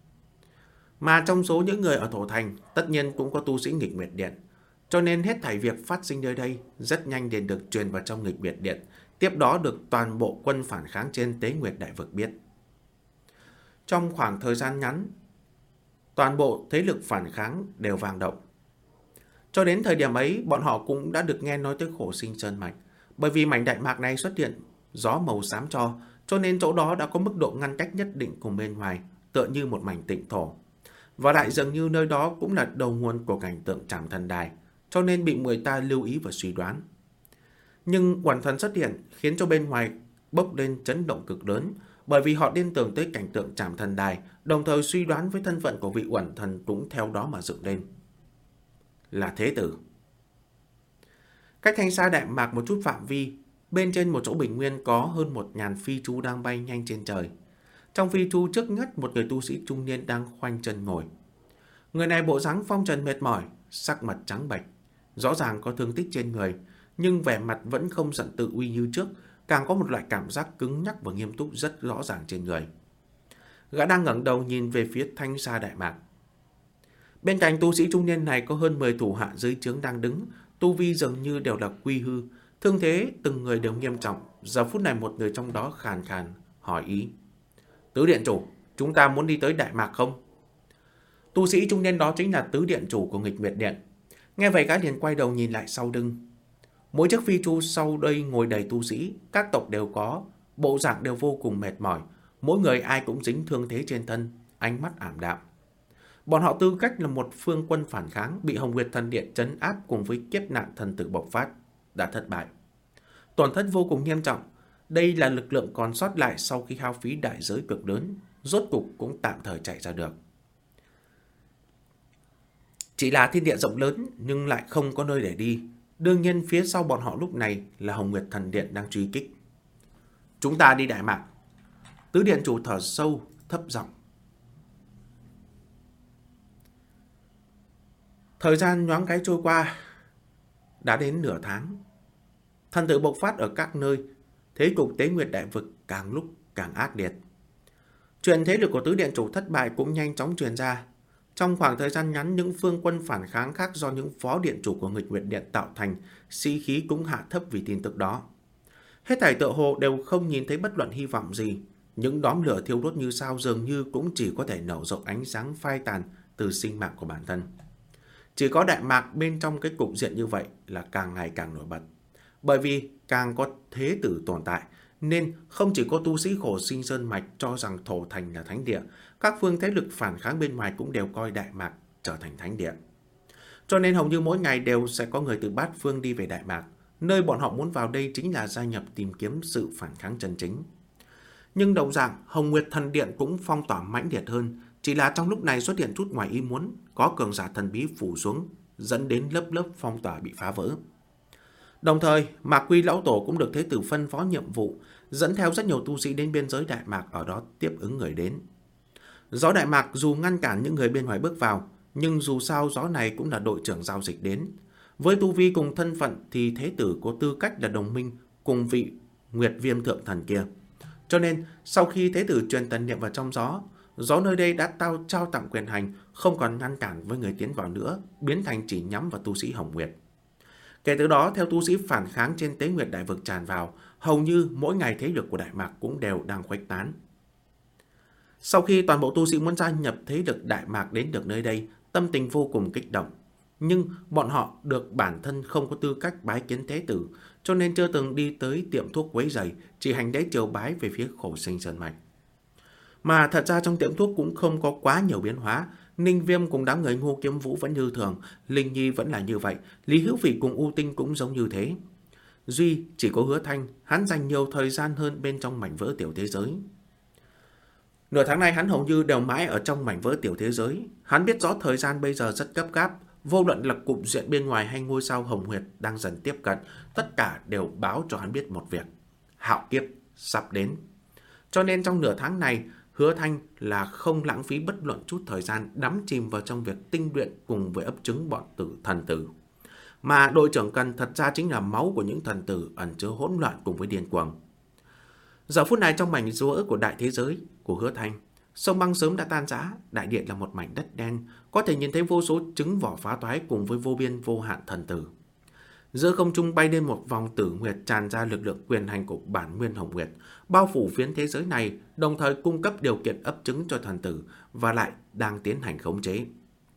Mà trong số những người ở thổ thành, tất nhiên cũng có tu sĩ Nghịch Nguyệt Điện. Cho nên hết thảy việc phát sinh nơi đây rất nhanh liền được truyền vào trong Nghịch Nguyệt Điện, tiếp đó được toàn bộ quân phản kháng trên Tế Nguyệt Đại Vực biết. Trong khoảng thời gian ngắn, toàn bộ thế lực phản kháng đều vang động. Cho đến thời điểm ấy, bọn họ cũng đã được nghe nói tới Khổ Sinh Sơn Mạch. Bởi vì mảnh Đại Mạc này xuất hiện gió màu xám cho nên chỗ đó đã có mức độ ngăn cách nhất định cùng bên ngoài, tựa như một mảnh tịnh thổ. Và lại dường như nơi đó cũng là đầu nguồn của cảnh tượng Trảm Thần Đài, cho nên bị người ta lưu ý và suy đoán. Nhưng Uẩn Thần xuất hiện khiến cho bên ngoài bốc lên chấn động cực lớn, bởi vì họ liên tưởng tới cảnh tượng Trảm Thần Đài, đồng thời suy đoán với thân phận của vị Uẩn Thần cũng theo đó mà dựng lên. Là Thế Tử. Cách thanh xa Đại Mạc một chút phạm vi, bên trên một chỗ bình nguyên có hơn 1000 phi thú đang bay nhanh trên trời. Trong phi thú trước nhất một người tu sĩ trung niên đang khoanh chân ngồi. Người này bộ dáng phong trần mệt mỏi, sắc mặt trắng bệch, rõ ràng có thương tích trên người, nhưng vẻ mặt vẫn không giận tự uy như trước, càng có một loại cảm giác cứng nhắc và nghiêm túc rất rõ ràng trên người. Gã đang ngẩng đầu nhìn về phía thanh xa Đại Mạc. Bên cạnh tu sĩ trung niên này có hơn 10 thủ hạ dưới trướng đang đứng, tu vi dường như đều là quy hư, thương thế từng người đều nghiêm trọng. Giờ phút này một người trong đó khàn khàn hỏi ý. Tứ điện chủ, chúng ta muốn đi tới Đại Mạc không? Tu sĩ trung niên đó chính là tứ điện chủ của Nghịch Nguyệt Điện. Nghe vậy gã liền quay đầu nhìn lại sau lưng. Mỗi chiếc phi chu sau đây ngồi đầy tu sĩ, các tộc đều có, bộ dạng đều vô cùng mệt mỏi, mỗi người ai cũng dính thương thế trên thân, ánh mắt ảm đạm. Bọn họ tư cách là một phương quân phản kháng, bị Hồng Nguyệt Thần Điện trấn áp cùng với kiếp nạn thần tử bộc phát, đã thất bại. Tổn thất vô cùng nghiêm trọng, Đây là lực lượng còn sót lại sau khi hao phí đại giới cực lớn, rốt cục cũng tạm thời chạy ra được. Chỉ là thiên địa rộng lớn nhưng lại không có nơi để đi. Đương nhiên phía sau bọn họ lúc này là Hồng Nguyệt Thần Điện đang truy kích. Chúng ta đi Đại Mạc. Tứ điện chủ thở sâu, thấp giọng. Thời gian nhoáng cái trôi qua, đã đến nửa tháng. Thần tử bộc phát ở các nơi, thế cục Tế Nguyệt Đại Vực càng lúc càng ác liệt. Chuyện thế lực của tứ điện chủ thất bại cũng nhanh chóng truyền ra. Trong khoảng thời gian ngắn, những phương quân phản kháng khác do những phó điện chủ của Nghịch Nguyệt Điện tạo thành, sĩ khí cũng hạ thấp vì tin tức đó. Hết thảy tựa hồ đều không nhìn thấy bất luận hy vọng gì. Những đốm lửa thiêu đốt như sao dường như cũng chỉ có thể nở rộng ánh sáng phai tàn từ sinh mạng của bản thân. Chỉ có Đại Mạc bên trong cái cục diện như vậy là càng ngày càng nổi bật. Bởi vì càng có thế tử tồn tại, nên không chỉ có tu sĩ khổ sinh sơn mạch cho rằng Thổ Thành là thánh địa, các phương thế lực phản kháng bên ngoài cũng đều coi Đại Mạc trở thành thánh địa. Cho nên hầu như mỗi ngày đều sẽ có người từ bát phương đi về Đại Mạc. Nơi bọn họ muốn vào đây chính là gia nhập tìm kiếm sự phản kháng chân chính. Nhưng đồng dạng, Hồng Nguyệt Thần Điện cũng phong tỏa mãnh liệt hơn. Chỉ là trong lúc này xuất hiện chút ngoài ý muốn, có cường giả thần bí phủ xuống, dẫn đến lớp lớp phong tỏa bị phá vỡ. Đồng thời, Mạc Quy Lão Tổ cũng được thế tử phân phó nhiệm vụ, dẫn theo rất nhiều tu sĩ đến biên giới Đại Mạc ở đó tiếp ứng người đến. Gió Đại Mạc dù ngăn cản những người bên ngoài bước vào, nhưng dù sao gió này cũng là đội trưởng giao dịch đến. Với tu vi cùng thân phận thì thế tử có tư cách là đồng minh cùng vị Nguyệt Viêm Thượng Thần kia. Cho nên, sau khi thế tử truyền tần niệm vào trong gió, gió nơi đây đã trao tặng quyền hành, không còn ngăn cản với người tiến vào nữa, biến thành chỉ nhắm vào tu sĩ Hồng Nguyệt. Kể từ đó, theo tu sĩ phản kháng trên Tế Nguyệt Đại Vực tràn vào, hầu như mỗi ngày thế lực của Đại Mạc cũng đều đang khuếch tán. Sau khi toàn bộ tu sĩ muốn gia nhập thế lực Đại Mạc đến được nơi đây, tâm tình vô cùng kích động. Nhưng bọn họ được bản thân không có tư cách bái kiến thế tử, cho nên chưa từng đi tới tiệm thuốc quấy rầy, chỉ hành lễ triều bái về phía khổ sinh sơn mạch. Mà thật ra trong tiệm thuốc cũng không có quá nhiều biến hóa. Ninh Viêm cùng đám người Ngô Kiếm Vũ vẫn như thường, Linh Nhi vẫn là như vậy, Lý Hữu Phỉ cùng U Tinh cũng giống như thế. Duy chỉ có Hứa Thanh, hắn dành nhiều thời gian hơn bên trong mảnh vỡ tiểu thế giới. Nửa tháng nay hắn hầu như đều mãi ở trong mảnh vỡ tiểu thế giới. Hắn biết rõ thời gian bây giờ rất gấp gáp, vô luận là cục diện bên ngoài hay ngôi sao Hồng Nguyệt đang dần tiếp cận, tất cả đều báo cho hắn biết một việc: hạo kiếp sắp đến. Cho nên trong nửa tháng này, Hứa Thanh là không lãng phí bất luận chút thời gian đắm chìm vào trong việc tinh luyện cùng với ấp trứng bọn thần tử. Mà đội trưởng cần thật ra chính là máu của những thần tử ẩn chứa hỗn loạn cùng với điên cuồng. Giờ phút này trong mảnh rúa của đại thế giới của Hứa Thanh, sông băng sớm đã tan rã, đại điện là một mảnh đất đen, có thể nhìn thấy vô số trứng vỏ phá toái cùng với vô biên vô hạn thần tử. Giữa không trung bay lên một vòng tử nguyệt tràn ra lực lượng quyền hành của bản nguyên Hồng Nguyệt, bao phủ phiến thế giới này, đồng thời cung cấp điều kiện ấp trứng cho thần tử và lại đang tiến hành khống chế.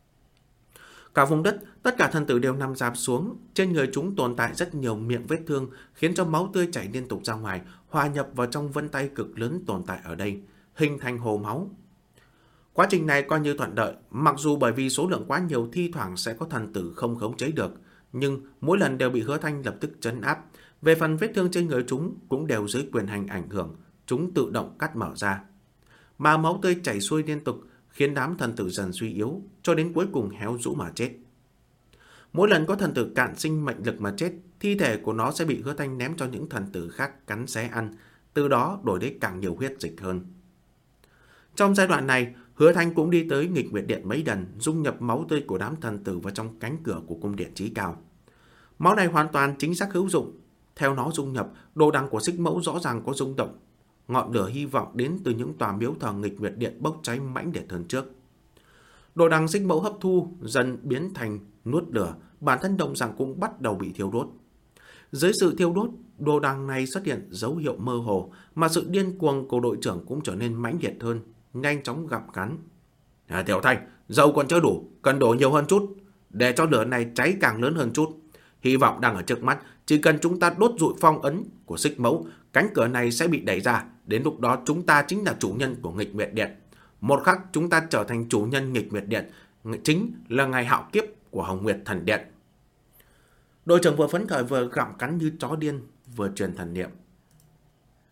Cả vùng đất, tất cả thần tử đều nằm rạp xuống, trên người chúng tồn tại rất nhiều miệng vết thương, khiến cho máu tươi chảy liên tục ra ngoài, hòa nhập vào trong vân tay cực lớn tồn tại ở đây, hình thành hồ máu. Quá trình này coi như thuận lợi, mặc dù bởi vì số lượng quá nhiều thi thoảng sẽ có thần tử không khống chế được, nhưng mỗi lần đều bị Hứa Thanh lập tức trấn áp. Về phần vết thương trên người chúng cũng đều dưới quyền hành ảnh hưởng, chúng tự động cắt mở ra. Mà máu tươi chảy xuôi liên tục, khiến đám thần tử dần suy yếu, cho đến cuối cùng héo rũ mà chết. Mỗi lần có thần tử cạn sinh mệnh lực mà chết, thi thể của nó sẽ bị Hứa Thanh ném cho những thần tử khác cắn xé ăn, từ đó đổi lấy càng nhiều huyết dịch hơn. Trong giai đoạn này, Hứa Thanh cũng đi tới Nghịch Nguyệt Điện mấy lần, dung nhập máu tươi của đám thần tử vào trong cánh cửa của cung điện chí cao. Máu này hoàn toàn chính xác hữu dụng. Theo nó dung nhập, đồ đằng của Xích Mẫu rõ ràng có rung động. Ngọn lửa hy vọng đến từ những tòa miếu thờ Nghịch Nguyệt Điện bốc cháy mãnh liệt hơn trước. Đồ đằng Xích Mẫu hấp thu dần biến thành nuốt lửa, bản thân đồng dạng cũng bắt đầu bị thiêu đốt. Dưới sự thiêu đốt, đồ đằng này xuất hiện dấu hiệu mơ hồ, mà sự điên cuồng của đội trưởng cũng trở nên mãnh liệt hơn, nhanh chóng gặm cắn. Tiểu Thanh, dầu còn chưa đủ, cần đổ nhiều hơn chút, để cho lửa này cháy càng lớn hơn chút. Hy vọng đang ở trước mắt, chỉ cần chúng ta đốt rụi phong ấn của Xích Mẫu, cánh cửa này sẽ bị đẩy ra, đến lúc đó chúng ta chính là chủ nhân của Nghịch Nguyệt Điện. Một khắc chúng ta trở thành chủ nhân Nghịch Nguyệt Điện, chính là ngày hạo kiếp của Hồng Nguyệt Thần Điện. Đội trưởng vừa phấn khởi vừa gặm cắn như chó điên, vừa truyền thần niệm.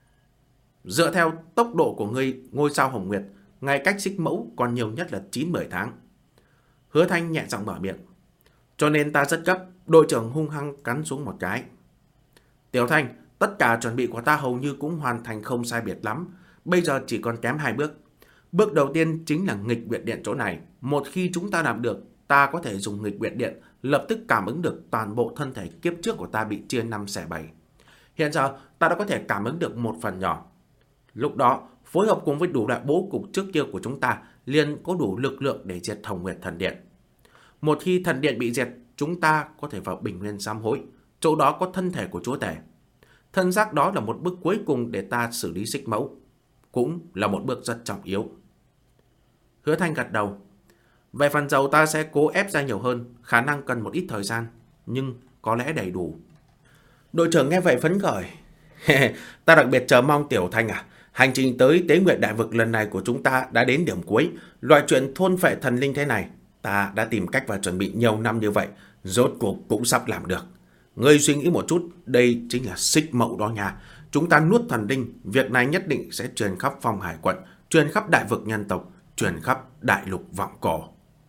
Dựa theo tốc độ của ngươi, ngôi sao Hồng Nguyệt, ngày cách xích mẫu còn nhiều nhất là 9-10 tháng. Hứa Thanh nhẹ giọng mở miệng. Cho nên ta rất gấp, đội trưởng hung hăng cắn xuống một cái. Tiểu Thanh, tất cả chuẩn bị của ta hầu như cũng hoàn thành không sai biệt lắm. Bây giờ chỉ còn kém 2 bước. Bước đầu tiên chính là nghịch nguyệt điện chỗ này. Một khi chúng ta làm được, ta có thể dùng nghịch nguyệt điện lập tức cảm ứng được toàn bộ thân thể kiếp trước của ta bị chia 5 xẻ 7. Hiện giờ ta đã có thể cảm ứng được một phần nhỏ. Lúc đó, phối hợp cùng với đủ loại bố cục trước kia của chúng ta liền có đủ lực lượng để diệt Hồng Nguyệt Thần Điện. Một khi thần điện bị diệt, chúng ta có thể vào Bình Nguyên sám hối. Chỗ đó có thân thể của chúa tể. Thân xác đó là một bước cuối cùng để ta xử lý xích mẫu. Cũng là một bước rất trọng yếu. Hứa Thanh gật đầu. Về phần dầu ta sẽ cố ép ra nhiều hơn, khả năng cần một ít thời gian, nhưng có lẽ đầy đủ. Đội trưởng nghe vậy phấn khởi. Ta đặc biệt chờ mong Tiểu Thanh à. Hành trình tới Tế Nguyệt Đại Vực lần này của chúng ta đã đến điểm cuối. Loại chuyện thôn phệ thần linh thế này, ta đã tìm cách và chuẩn bị nhiều năm như vậy, rốt cuộc cũng sắp làm được. Ngươi suy nghĩ một chút, đây chính là xích mẫu đó nha. Chúng ta nuốt thần linh, việc này nhất định sẽ truyền khắp Phong Hải quận, truyền khắp đại vực nhân tộc, truyền khắp đại lục vọng cổ.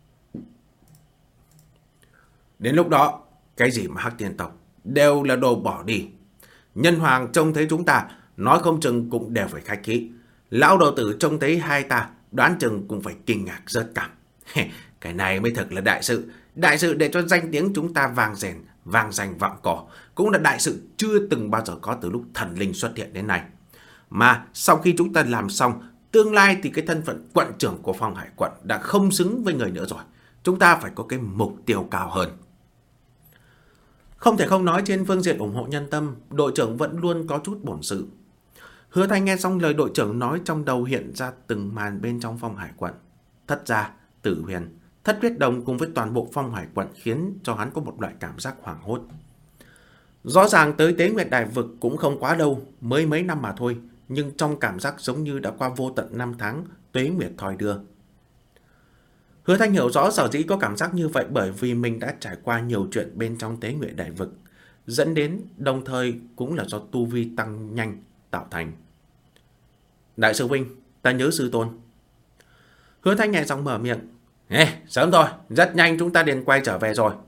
Đến lúc đó, cái gì mà Hắc Tiên tộc đều là đồ bỏ đi. Nhân hoàng trông thấy chúng ta, nói không chừng cũng đều phải khách khí. Lão đầu tử trông thấy hai ta, đoán chừng cũng phải kinh ngạc rớt cảm. Cái này mới thật là đại sự. Đại sự để cho danh tiếng chúng ta vang rền, vang danh vọng cổ. Cũng là đại sự chưa từng bao giờ có từ lúc thần linh xuất hiện đến nay. Mà sau khi chúng ta làm xong, tương lai thì cái thân phận quận trưởng của Phong Hải quận đã không xứng với người nữa rồi. Chúng ta phải có cái mục tiêu cao hơn. Không thể không nói trên phương diện ủng hộ nhân tâm, đội trưởng vẫn luôn có chút bổn sự. Hứa Thanh nghe xong lời đội trưởng nói, trong đầu hiện ra từng màn bên trong Phong Hải quận. Thất gia, Tử Huyền, Thất Huyết Đồng cùng với toàn bộ Phong Hải quận khiến cho hắn có một loại cảm giác hoảng hốt. Rõ ràng tới Tế Nguyệt Đại Vực cũng không quá lâu, mới mấy năm mà thôi, nhưng trong cảm giác giống như đã qua vô tận 5 tháng, Tuế Nguyệt thoi đưa. Hứa Thanh hiểu rõ sở dĩ có cảm giác như vậy bởi vì mình đã trải qua nhiều chuyện bên trong Tế Nguyệt Đại Vực, dẫn đến đồng thời cũng là do tu vi tăng nhanh tạo thành. Đại sư huynh, ta nhớ sư tôn. Hứa Thanh nhẹ giọng mở miệng. Sớm thôi, rất nhanh chúng ta liền quay trở về rồi.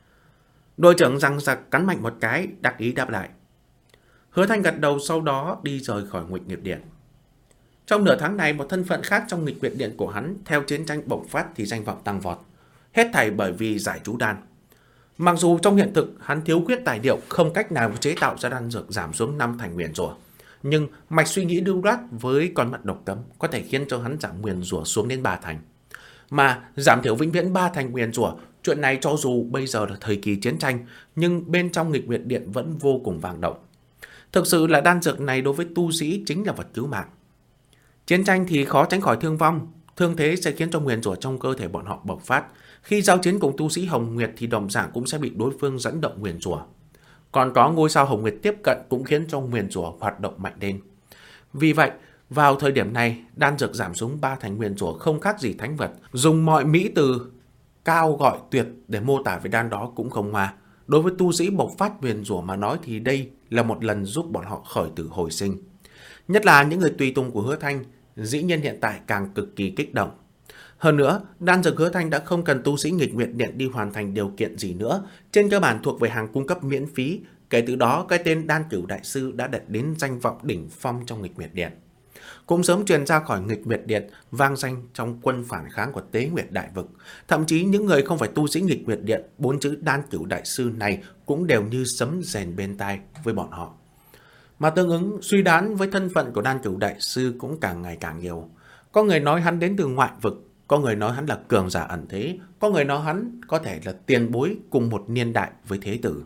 Đội trưởng răng rặc cắn mạnh một cái, đắc ý đáp lại. Hứa Thanh gật đầu, sau đó đi rời khỏi Nghịch Nguyệt Điện. Trong nửa tháng này, một thân phận khác trong Nghịch Nguyệt Điện của hắn theo chiến tranh bộc phát thì danh vọng tăng vọt. Hết thảy bởi vì giải chú đan. Mặc dù trong hiện thực hắn thiếu khuyết tài liệu, không cách nào chế tạo ra đan dược giảm xuống 5 thành nguyền rủa, nhưng mạch suy nghĩ lưu loát với con mắt độc cấm có thể khiến cho hắn giảm nguyền rủa xuống đến 3 thành. Mà giảm thiểu vĩnh viễn 3 thành nguyền rủa, chuyện này cho dù bây giờ là thời kỳ chiến tranh, nhưng bên trong Nghịch Nguyệt Điện vẫn vô cùng vang động. Thực sự là đan dược này đối với tu sĩ chính là vật cứu mạng. Chiến tranh thì khó tránh khỏi thương vong, thương thế sẽ khiến cho nguyền rủa trong cơ thể bọn họ bộc phát. Khi giao chiến cùng tu sĩ Hồng Nguyệt thì đồng dạng cũng sẽ bị đối phương dẫn động nguyền rủa. Còn có ngôi sao Hồng Nguyệt tiếp cận cũng khiến cho nguyền rủa hoạt động mạnh lên. Vì vậy, vào thời điểm này, đan dược giảm xuống 3 thành nguyền rủa không khác gì thánh vật. Dùng mọi mỹ từ cao gọi tuyệt để mô tả về đan đó cũng không hòa. Đối với tu sĩ bộc phát nguyền rủa mà nói thì đây là một lần giúp bọn họ khởi tử hồi sinh. Nhất là những người tùy tùng của Hứa Thanh, dĩ nhiên hiện tại càng cực kỳ kích động. Hơn nữa, đan dược Hứa Thanh đã không cần tu sĩ Nghịch Nguyệt Điện đi hoàn thành điều kiện gì nữa, trên cơ bản thuộc về hàng cung cấp miễn phí. Kể từ đó, cái tên Đan Cửu Đại Sư đã đạt đến danh vọng đỉnh phong trong Nghịch Nguyệt Điện. Cũng sớm truyền ra khỏi Nghịch Nguyệt Điện, vang danh trong quân phản kháng của Tế Nguyệt Đại Vực. Thậm chí những người không phải tu sĩ Nghịch Nguyệt Điện, 4 chữ Đan Cửu Đại Sư này cũng đều như sấm rền bên tai với bọn họ. Mà tương ứng, suy đoán với thân phận của Đan Cửu Đại Sư cũng càng ngày càng nhiều. Có người nói hắn đến từ ngoại vực, có người nói hắn là cường giả ẩn thế, có người nói hắn có thể là tiền bối cùng một niên đại với thế tử.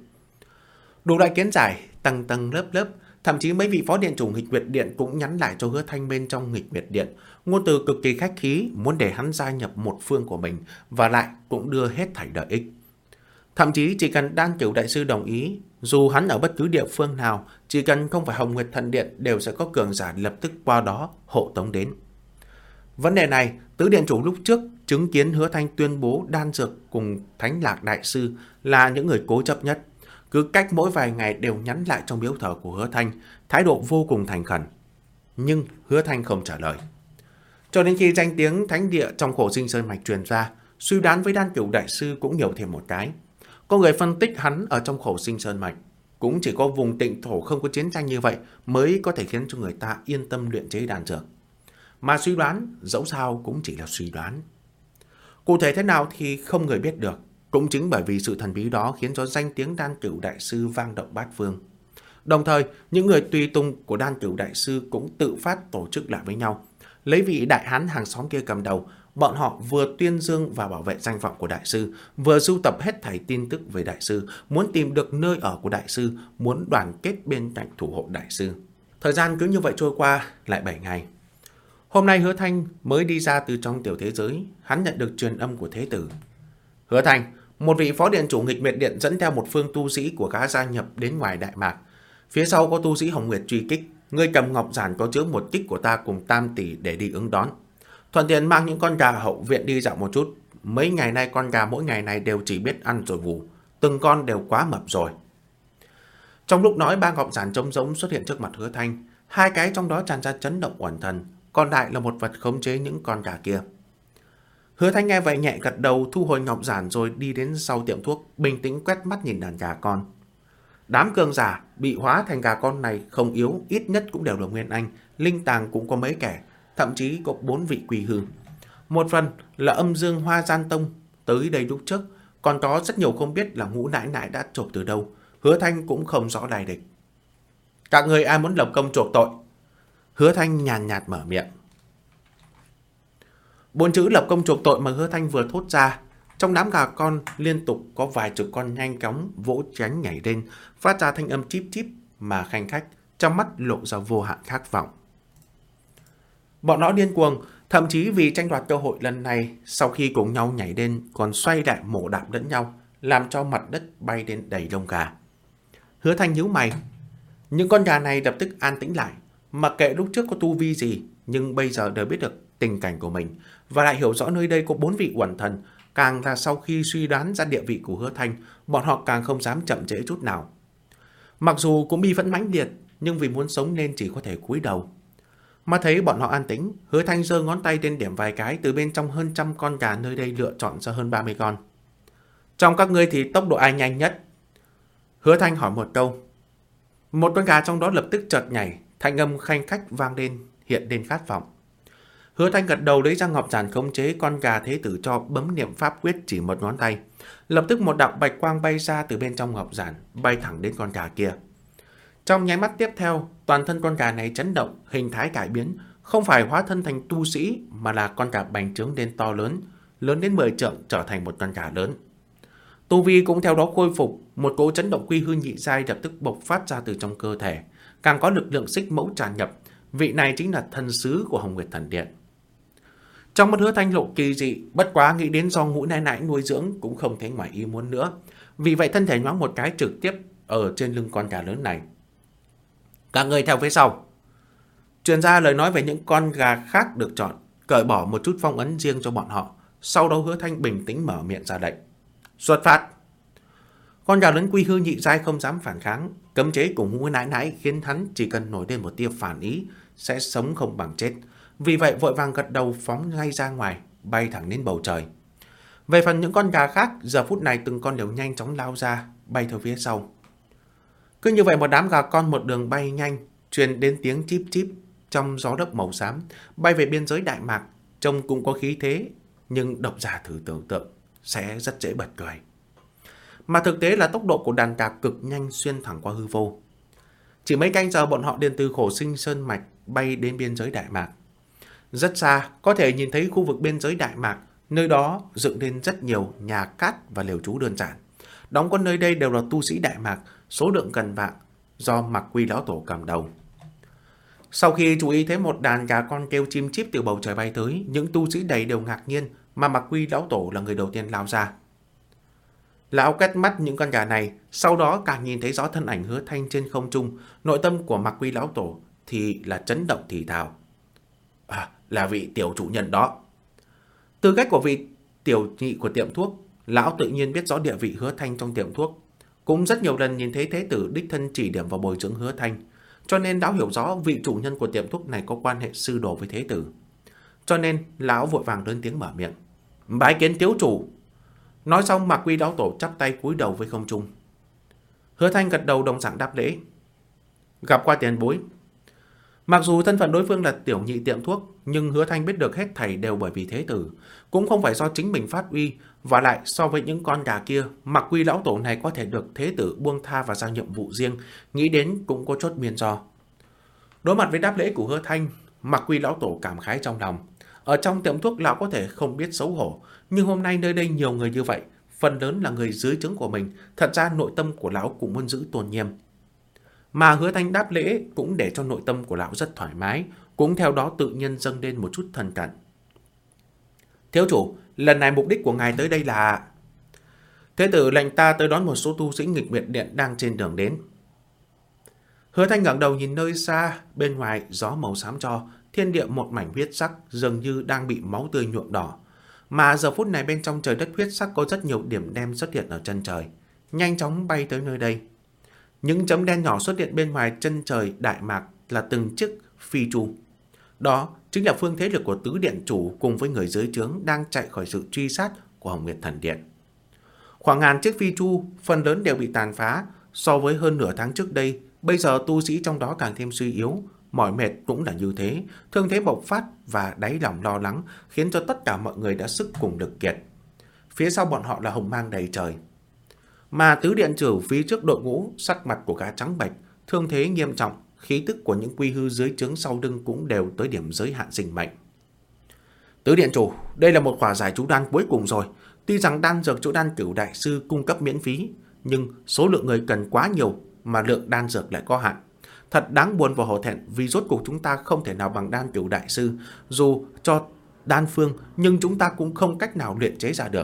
Đủ loại kiến giải, tầng tầng lớp lớp, thậm chí mấy vị phó điện chủ Nghịch Nguyệt Điện cũng nhắn lại cho Hứa Thanh bên trong Nghịch Nguyệt Điện, ngôn từ cực kỳ khách khí, muốn để hắn gia nhập một phương của mình, và lại cũng đưa hết thảy lợi ích. Thậm chí chỉ cần Đan Cửu Đại Sư đồng ý, dù hắn ở bất cứ địa phương nào, chỉ cần không phải Hồng Nguyệt Thần Điện đều sẽ có cường giả lập tức qua đó hộ tống đến. Vấn đề này, Tứ Điện Chủ lúc trước chứng kiến Hứa Thanh tuyên bố đan dược cùng Thánh Lạc Đại Sư là những người cố chấp nhất. Cứ cách mỗi vài ngày đều nhắn lại trong miếu thờ của Hứa Thanh, thái độ vô cùng thành khẩn. nhưng Hứa Thanh không trả lời. Cho đến khi danh tiếng thánh địa trong Khổ Sinh Sơn Mạch truyền ra, suy đoán với Đan Cửu đại sư cũng nhiều thêm một cái. Có người phân tích hắn ở trong Khổ Sinh Sơn Mạch, cũng chỉ có vùng Tịnh Thổ không có chiến tranh như vậy mới có thể khiến cho người ta yên tâm luyện chế đan dược. Mà suy đoán dẫu sao cũng chỉ là suy đoán. Cụ thể thế nào thì không người biết được. Cũng chính bởi vì sự thần bí đó khiến cho danh tiếng Đan Cửu đại sư vang động bát phương. Đồng thời, những người tùy tùng của Đan Cửu đại sư cũng tự phát tổ chức lại với nhau. Lấy vị đại hán hàng xóm kia cầm đầu, bọn họ vừa tuyên dương và bảo vệ danh vọng của đại sư, vừa sưu tập hết thảy tin tức về đại sư, muốn tìm được nơi ở của đại sư, muốn đoàn kết bên cạnh thủ hộ đại sư. Thời gian cứ như vậy trôi qua, lại 7 ngày. Hôm nay Hứa Thanh mới đi ra từ trong tiểu thế giới, hắn nhận được truyền âm của thế tử. Hứa Thanh, một vị phó điện chủ nghịch Nguyệt Điện dẫn theo một phương tu sĩ của gã gia nhập đến ngoài Đại Mạc. Phía sau có tu sĩ Hồng Nguyệt truy kích, ngươi cầm ngọc giản có chứa một kích của ta cùng Tam tỷ để đi ứng đón. Thuận tiện mang những con gà hậu viện đi dạo một chút. Mấy ngày nay con gà mỗi ngày này đều chỉ biết ăn rồi ngủ, từng con đều quá mập rồi. Trong lúc nói, ba ngọc giản trống rỗng xuất hiện trước mặt Hứa Thanh, hai cái trong đó tràn ra chấn động uẩn thần, còn lại là một vật khống chế những con gà kia. Hứa Thanh nghe vậy nhẹ gật đầu, thu hồi ngọc giản rồi đi đến sau tiệm thuốc, bình tĩnh quét mắt nhìn đàn gà con. Đám cường giả bị hóa thành gà con này không yếu, ít nhất cũng đều là nguyên anh, linh tàng cũng có mấy kẻ, thậm chí có 4 vị quy hư. Một phần là âm dương Hoa Gian Tông tới đây lúc trước, còn có rất nhiều không biết là Ngũ nãi nãi đã chộp từ đâu. Hứa Thanh cũng không rõ lai lịch. Các người ai muốn lập công chuộc tội? Hứa Thanh nhàn nhạt mở miệng. 4 chữ lập công chuộc tội mà Hứa Thanh vừa thốt ra, trong đám gà con liên tục có vài chục con nhanh chóng vỗ tránh nhảy lên, phát ra thanh âm chíp chíp mà khanh khách, trong mắt lộ ra vô hạn khát vọng. Bọn nó điên cuồng, thậm chí vì tranh đoạt cơ hội lần này, sau khi cùng nhau nhảy lên còn xoay lại mổ đạp lẫn nhau, làm cho mặt đất bay đến đầy lông gà. Hứa Thanh nhíu mày, những con gà này lập tức an tĩnh lại, mặc kệ lúc trước có tu vi gì, nhưng bây giờ đều biết được tình cảnh của mình và lại hiểu rõ nơi đây có 4 vị uẩn thần. Càng là sau khi suy đoán ra địa vị của Hứa Thanh, bọn họ càng không dám chậm trễ chút nào. Mặc dù cũng bi vẫn mãnh liệt, nhưng vì muốn sống nên chỉ có thể cúi đầu. Mà thấy bọn họ an tĩnh, Hứa Thanh giơ ngón tay lên điểm vài cái, từ bên trong hơn 100 con gà nơi đây lựa chọn ra hơn 30 con. Trong các ngươi thì tốc độ ai nhanh nhất? Hứa Thanh hỏi một câu. Một con gà trong đó lập tức chợt nhảy, thanh âm khanh khách vang lên, hiện lên khát vọng. Hứa Thanh gật đầu lấy ra ngọc giản khống chế con gà thế tử cho, bấm niệm pháp quyết chỉ một ngón tay. Lập tức một đạo bạch quang bay ra từ bên trong ngọc giản, bay thẳng đến con gà kia. Trong nháy mắt tiếp theo, toàn thân con gà này chấn động, hình thái cải biến, không phải hóa thân thành tu sĩ mà là con gà bành trướng đến to lớn, lớn đến 10 trượng trở thành một con gà lớn. Tu vi cũng theo đó khôi phục, một cỗ chấn động quy hư nhị giai lập tức bộc phát ra từ trong cơ thể, càng có lực lượng xích mẫu tràn nhập, vị này chính là thần sứ của Hồng Nguyệt Thần Điện. Trong mắt Hứa Thanh lộ kỳ dị, bất quá nghĩ đến do Ngũ nãi nãi nuôi dưỡng cũng không thấy ngoài ý muốn nữa, vì vậy thân thể nhoáng một cái trực tiếp ở trên lưng con gà lớn này. Các người theo phía sau. Truyền ra lời nói về những con gà khác được chọn, cởi bỏ một chút phong ấn riêng cho bọn họ. Sau đó Hứa Thanh bình tĩnh mở miệng ra lệnh. Xuất phát. Con gà lớn quy hư nhị giai không dám phản kháng, cấm chế của Ngũ nãi nãi khiến hắn chỉ cần nổi lên một tia phản ý sẽ sống không bằng chết. Vì vậy vội vàng gật đầu phóng ngay ra ngoài, bay thẳng đến bầu trời. Về phần những con gà khác, giờ phút này từng con đều nhanh chóng lao ra, bay theo phía sau. Cứ như vậy một đám gà con một đường bay nhanh, truyền đến tiếng chíp chíp trong gió lốc màu xám, bay về biên giới Đại Mạc, trông cũng có khí thế, nhưng độc giả thử tưởng tượng sẽ rất dễ bật cười. Mà thực tế là tốc độ của đàn gà cực nhanh xuyên thẳng qua hư vô. Chỉ mấy canh giờ bọn họ liền từ Khổ Sinh Sơn Mạch bay đến biên giới Đại Mạc. Rất xa, có thể nhìn thấy khu vực biên giới Đại Mạc, nơi đó dựng lên rất nhiều nhà cát và lều trú đơn giản. Đóng quân nơi đây đều là tu sĩ Đại Mạc, số lượng gần vạn, do Mạc Quy lão tổ cầm đầu. Sau khi chú ý thấy một đàn gà con kêu chim chíp từ bầu trời bay tới, những tu sĩ đầy đều ngạc nhiên, mà Mạc Quy lão tổ là người đầu tiên lao ra. Lão quét mắt những con gà này, sau đó càng nhìn thấy rõ thân ảnh Hứa Thanh trên không trung, nội tâm của Mạc Quy lão tổ thì là chấn động thì thào. Là vị tiểu chủ nhân đó. Tư cách của vị tiểu nhị của tiệm thuốc, lão tự nhiên biết rõ địa vị Hứa Thanh trong tiệm thuốc, cũng rất nhiều lần nhìn thấy thế tử đích thân chỉ điểm vào bồi dưỡng Hứa Thanh. cho nên lão hiểu rõ vị chủ nhân của tiệm thuốc này có quan hệ sư đồ với thế tử. Cho nên lão vội vàng lớn tiếng mở miệng. Bái kiến thiếu chủ. Nói xong Mạc Quy lão tổ chắp tay cúi đầu với không trung. Hứa Thanh gật đầu đồng dạng đáp lễ. Gặp qua tiền bối. Mặc dù thân phận đối phương là tiểu nhị tiệm thuốc, nhưng Hứa Thanh biết được hết thảy đều bởi vì thế tử, cũng không phải do chính mình phát uy. Và lại so với những con gà kia, Mạc Quy lão tổ này có thể được thế tử buông tha và giao nhiệm vụ riêng, nghĩ đến cũng có chốt nguyên do. Đối mặt với đáp lễ của Hứa Thanh, Mạc Quy lão tổ cảm khái trong lòng. Ở trong tiệm thuốc lão có thể không biết xấu hổ, nhưng hôm nay nơi đây nhiều người như vậy, phần lớn là người dưới trướng của mình, thật ra nội tâm của lão cũng muốn giữ tôn nghiêm. Mà Hứa Thanh đáp lễ cũng để cho nội tâm của lão rất thoải mái, cũng theo đó tự nhiên dâng lên một chút thân cận. Thiếu chủ, lần này mục đích của ngài tới đây là... Thế tử lệnh ta tới đón một số tu sĩ nghịch biệt điện đang trên đường đến. Hứa Thanh ngẩng đầu nhìn nơi xa, bên ngoài gió màu xám cho, thiên địa một mảnh huyết sắc dường như đang bị máu tươi nhuộm đỏ. Mà giờ phút này bên trong trời đất huyết sắc có rất nhiều điểm đen xuất hiện ở chân trời, nhanh chóng bay tới nơi đây. Những chấm đen nhỏ xuất hiện bên ngoài chân trời đại mạc là từng chiếc phi chu. Đó chính là phương thế lực của tứ điện chủ cùng với người dưới trướng đang chạy khỏi sự truy sát của Hồng Nguyệt Thần Điện. Khoảng ngàn chiếc phi chu, phần lớn đều bị tàn phá. So với hơn nửa tháng trước đây, bây giờ tu sĩ trong đó càng thêm suy yếu, mỏi mệt cũng là như thế, thương thế bộc phát và đáy lòng lo lắng khiến cho tất cả mọi người đã sức cùng lực kiệt. Phía sau bọn họ là hồng mang đầy trời. Mà tứ điện chủ phía trước đội ngũ, sắc mặt của gã trắng bệch, thương thế nghiêm trọng, khí tức của những quy hư dưới trướng sau lưng cũng đều tới điểm giới hạn sinh mệnh. Tứ điện chủ, đây là một khỏa giải chú đan cuối cùng rồi. Tuy rằng đan dược chỗ đan cửu đại sư cung cấp miễn phí, nhưng số lượng người cần quá nhiều mà lượng đan dược lại có hạn. Thật đáng buồn và hổ thẹn vì rốt cuộc chúng ta không thể nào bằng đan cửu đại sư. Dù cho đan phương nhưng chúng ta cũng không cách nào luyện chế ra được.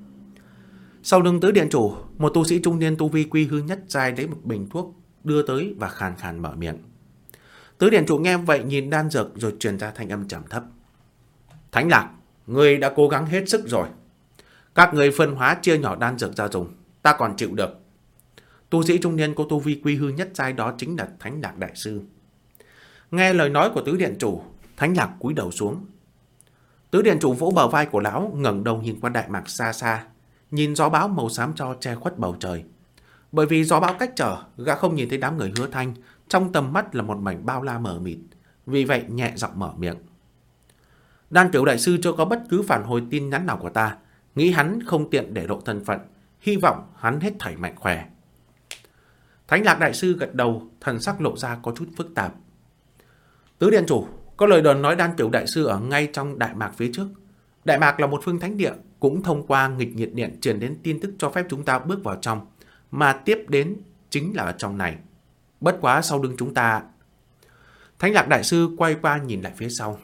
Sau lưng tứ điện chủ, một tu sĩ trung niên tu vi quy hư nhất giai lấy một bình thuốc đưa tới và khàn khàn mở miệng. Tứ điện chủ nghe vậy nhìn đan dược rồi truyền ra thanh âm trầm thấp. Thánh Lạc, người đã cố gắng hết sức rồi. Các người phân hóa chia nhỏ đan dược ra dùng, ta còn chịu được. Tu sĩ trung niên có tu vi quy hư nhất giai đó chính là Thánh Lạc đại sư. Nghe lời nói của tứ điện chủ, Thánh Lạc cúi đầu xuống. Tứ điện chủ vỗ bờ vai của lão, ngẩng đầu nhìn qua đại mạc xa xa, nhìn gió bão màu xám cho che khuất bầu trời. Bởi vì gió bão cách trở, gã không nhìn thấy đám người Hứa Thanh, trong tầm mắt là một mảnh bao la mờ mịt, vì vậy nhẹ giọng mở miệng. Đan cửu đại sư chưa có bất cứ phản hồi tin nhắn nào của ta, nghĩ hắn không tiện để lộ thân phận, hy vọng hắn hết thảy mạnh khỏe. Thánh Lạc đại sư gật đầu, thần sắc lộ ra có chút phức tạp. Tứ điện chủ, có lời đồn nói đan cửu đại sư ở ngay trong đại mạc phía trước. Đại mạc là một phương thánh địa, cũng thông qua nghịch nhiệt điện truyền đến tin tức cho phép chúng ta bước vào trong, mà tiếp đến chính là ở trong này. Bất quá sau lưng chúng ta... Thánh Lạc đại sư quay qua nhìn lại phía sau.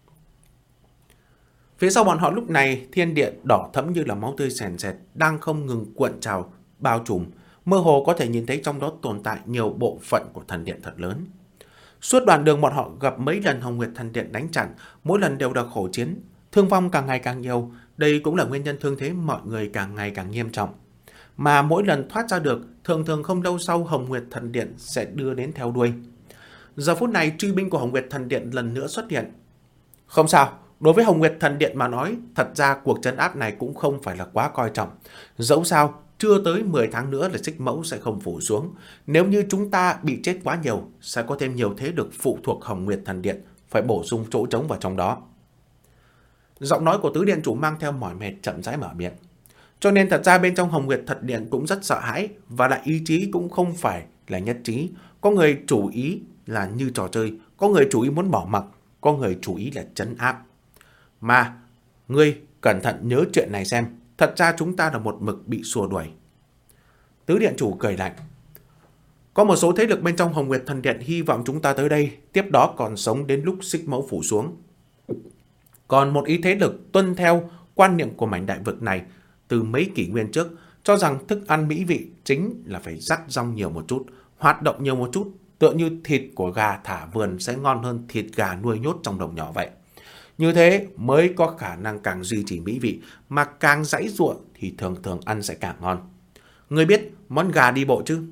Phía sau bọn họ lúc này, thiên địa đỏ thẫm như là máu tươi sền sệt đang không ngừng cuộn trào, bao trùm, mơ hồ có thể nhìn thấy trong đó tồn tại nhiều bộ phận của thần điện thật lớn. Suốt đoạn đường bọn họ gặp mấy lần Hồng Nguyệt thần điện đánh chặn, mỗi lần đều là khổ chiến, thương vong càng ngày càng nhiều, đây cũng là nguyên nhân thương thế mọi người càng ngày càng nghiêm trọng. Mà mỗi lần thoát ra được, thường thường không lâu sau Hồng Nguyệt thần điện sẽ đưa đến theo đuôi. Giờ phút này truy binh của Hồng Nguyệt thần điện lần nữa xuất hiện. Không sao, đối với Hồng Nguyệt thần điện mà nói, thật ra cuộc trấn áp này cũng không phải là quá coi trọng. Dẫu sao, chưa tới 10 tháng nữa là xích mẫu sẽ không phủ xuống. Nếu như chúng ta bị chết quá nhiều, sẽ có thêm nhiều thế lực phụ thuộc Hồng Nguyệt thần điện, phải bổ sung chỗ trống vào trong đó. Giọng nói của tứ điện chủ mang theo mỏi mệt chậm rãi mở miệng. Cho nên thật ra bên trong Hồng Nguyệt thần điện cũng rất sợ hãi, và lại ý chí cũng không phải là nhất trí. Có người chủ ý là như trò chơi, có người chủ ý muốn bỏ mặc, có người chủ ý là trấn áp. Mà, ngươi cẩn thận nhớ chuyện này xem, thật ra chúng ta là một mực bị xua đuổi. Tứ điện chủ cười lạnh. Có một số thế lực bên trong Hồng Nguyệt thần điện hy vọng chúng ta tới đây, tiếp đó còn sống đến lúc xích mẫu phủ xuống. Còn một ý thế lực tuân theo quan niệm của mảnh đại vực này từ mấy kỷ nguyên trước, cho rằng thức ăn mỹ vị chính là phải rắc rong nhiều một chút, hoạt động nhiều một chút, tựa như thịt của gà thả vườn sẽ ngon hơn thịt gà nuôi nhốt trong đồng nhỏ vậy. Như thế mới có khả năng càng duy trì mỹ vị, mà càng giãy giụa thì thường thường ăn sẽ càng ngon. Ngươi biết món gà đi bộ chứ?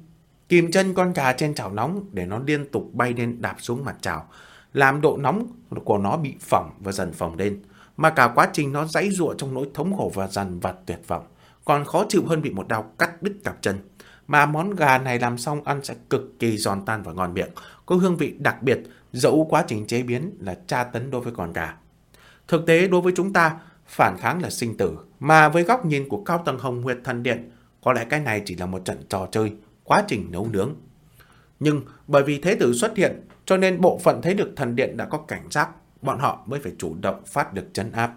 kìm chân con gà trên chảo nóng để nó liên tục bay lên đạp xuống mặt chảo, làm độ nóng của nó bị phỏng và dần phồng lên. Mà cả quá trình nó giãy giụa trong nỗi thống khổ và dằn vặt tuyệt vọng, còn khó chịu hơn bị một đao cắt đứt cặp chân. Mà món gà này làm xong ăn sẽ cực kỳ giòn tan và ngon miệng, có hương vị đặc biệt, dẫu quá trình chế biến là tra tấn đối với con gà. Thực tế đối với chúng ta, phản kháng là sinh tử, mà với góc nhìn của cao tầng Hồng Nguyệt Thần Điện, có lẽ cái này chỉ là một trận trò chơi, quá trình nấu nướng. Nhưng bởi vì thế tử xuất hiện, cho nên bộ phận thế lực thần điện đã có cảnh giác, bọn họ mới phải chủ động phát được trấn áp.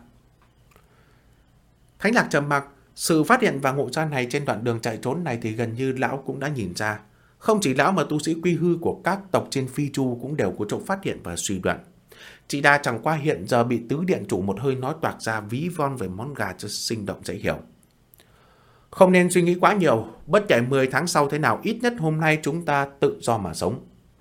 Thánh Lạc trầm mặc, sự phát hiện và ngộ ra này trên đoạn đường chạy trốn này thì gần như lão cũng đã nhìn ra. Không chỉ lão mà tu sĩ quy hư của các tộc trên Phi Chu cũng đều có chỗ phát hiện và suy đoán. Chị đa chẳng qua hiện giờ bị tứ điện chủ một hơi nói toạc ra ví von về món gà cho sinh động dễ hiểu. Không nên suy nghĩ quá nhiều, bất kể 10 tháng sau thế nào, ít nhất hôm nay chúng ta tự do mà sống.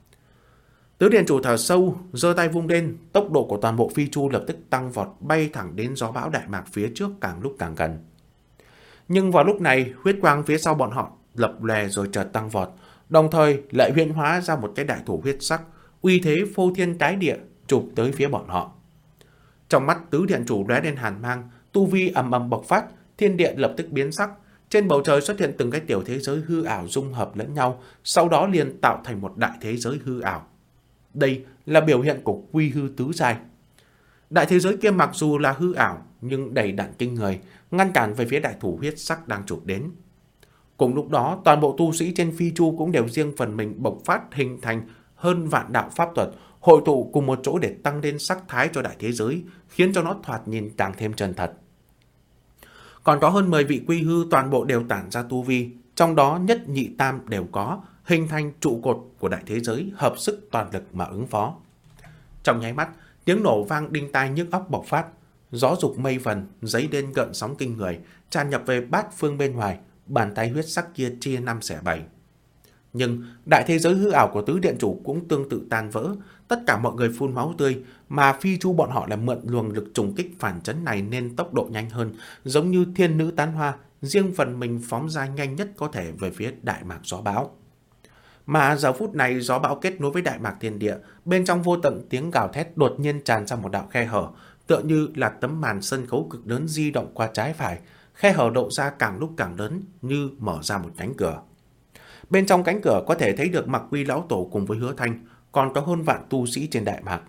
Tứ điện chủ thở sâu, giơ tay vung lên, tốc độ của toàn bộ Phi Chu lập tức tăng vọt, bay thẳng đến gió bão Đại Mạc phía trước càng lúc càng gần. Nhưng vào lúc này, huyết quang phía sau bọn họ lập lòe rồi chợt tăng vọt, đồng thời lại huyễn hóa ra một cái đại thủ huyết sắc, uy thế phô thiên cái địa chụp tới phía bọn họ. Trong mắt tứ điện chủ lóe lên hàn mang, tu vi ầm ầm bộc phát, thiên địa lập tức biến sắc. Trên bầu trời xuất hiện từng cái tiểu thế giới hư ảo dung hợp lẫn nhau, sau đó liền tạo thành một đại thế giới hư ảo. Đây là biểu hiện của quy hư tứ giai. Đại thế giới kia mặc dù là hư ảo nhưng đầy đặn kinh người, ngăn cản về phía đại thủ huyết sắc đang chụp đến. Cùng lúc đó, toàn bộ tu sĩ trên Phi Chu cũng đều riêng phần mình bộc phát hình thành hơn vạn đạo pháp thuật, hội tụ cùng một chỗ để tăng lên sắc thái cho đại thế giới, khiến cho nó thoạt nhìn càng thêm chân thật. Còn có hơn 10 vị quy hư toàn bộ đều tản ra tu vi, trong đó nhất nhị tam đều có, hình thành trụ cột của đại thế giới, hợp sức toàn lực mà ứng phó. Trong nháy mắt, tiếng nổ vang đinh tai nhức óc bộc phát, gió dục mây vần, giấy lên gợn sóng kinh người, tràn nhập về bát phương bên ngoài, bàn tay huyết sắc kia chia 5 xẻ 7. Nhưng đại thế giới hư ảo của tứ điện chủ cũng tương tự tan vỡ, tất cả mọi người phun máu tươi, mà Phi Chu bọn họ là mượn luồng lực trùng kích phản chấn này nên tốc độ nhanh hơn, giống như thiên nữ tán hoa, riêng phần mình phóng ra nhanh nhất có thể về phía Đại Mạc gió bão. Mà giờ phút này gió bão kết nối với Đại Mạc thiên địa, bên trong vô tận tiếng gào thét đột nhiên tràn ra một đạo khe hở, tựa như là tấm màn sân khấu cực lớn di động qua trái phải, khe hở độ ra càng lúc càng lớn như mở ra một cánh cửa. Bên trong cánh cửa có thể thấy được Mặc Quy lão tổ cùng với Hứa Thanh, còn có hơn vạn tu sĩ trên Đại Mạc.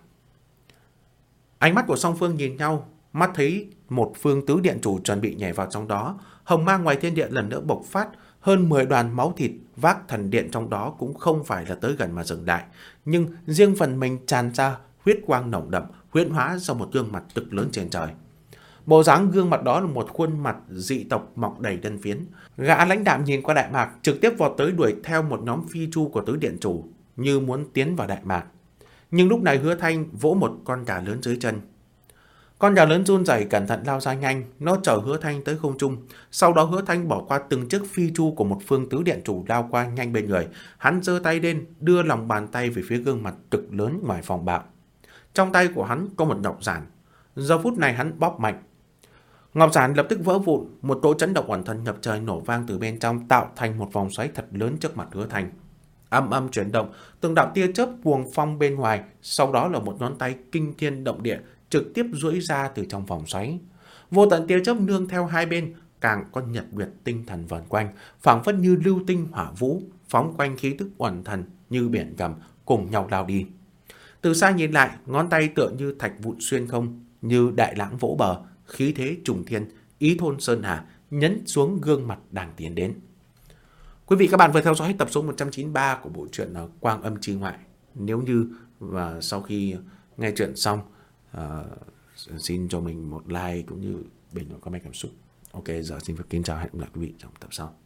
Ánh mắt của song phương nhìn nhau, mắt thấy một phương tứ điện chủ chuẩn bị nhảy vào trong đó, hồng mang ngoài thiên địa lần nữa bộc phát, hơn 10 đoàn máu thịt vác thần điện trong đó cũng không phải là tới gần mà dừng lại, nhưng riêng phần mình tràn ra huyết quang nồng đậm, huyễn hóa ra một gương mặt cực lớn trên trời. Bộ dáng gương mặt đó là một khuôn mặt dị tộc mọc đầy đen phiến. Gã lãnh đạm nhìn qua Đại Mạc, trực tiếp vọt tới đuổi theo một nhóm Phi Chu của tứ điện chủ, như muốn tiến vào Đại Mạc. Nhưng lúc này Hứa Thanh vỗ một con gà lớn dưới chân. Con gà lớn run rẩy cẩn thận lao ra nhanh, nó chở Hứa Thanh tới không trung. Sau đó Hứa Thanh bỏ qua từng chiếc Phi Chu của một phương tứ điện chủ lao qua nhanh bên người. Hắn giơ tay lên, đưa lòng bàn tay về phía gương mặt cực lớn ngoài phòng bạo. Trong tay của hắn có một ngọc giản. Giờ phút này hắn bóp mạnh. Ngọc giản lập tức vỡ vụn, một cỗ chấn động uẩn thần nhập trời nổ vang từ bên trong, tạo thành một vòng xoáy thật lớn trước mặt Hứa Thanh. Âm âm chuyển động, từng đạo tia chớp cuồng phong bên ngoài, sau đó là một ngón tay kinh thiên động địa trực tiếp duỗi ra từ trong vòng xoáy. Vô tận tia chớp nương theo hai bên, càng có nhật nguyệt tinh thần vần quanh, phảng phất như lưu tinh hỏa vũ, phóng quanh khí tức uẩn thần như biển gầm cùng nhau lao đi. Từ xa nhìn lại, ngón tay tựa như thạch vụn xuyên không, như đại lãng vỗ bờ, khí thế trùng thiên, ý thôn sơn hà, nhấn xuống gương mặt đang tiến đến. Quý vị các bạn vừa theo dõi tập số 193 của bộ truyện Quang Âm Chi Ngoại. Nếu như và sau khi nghe truyện xong, xin cho mình một like cũng như bình luận comment cảm xúc. Ok, giờ xin phép kính chào, hẹn gặp lại quý vị trong tập sau.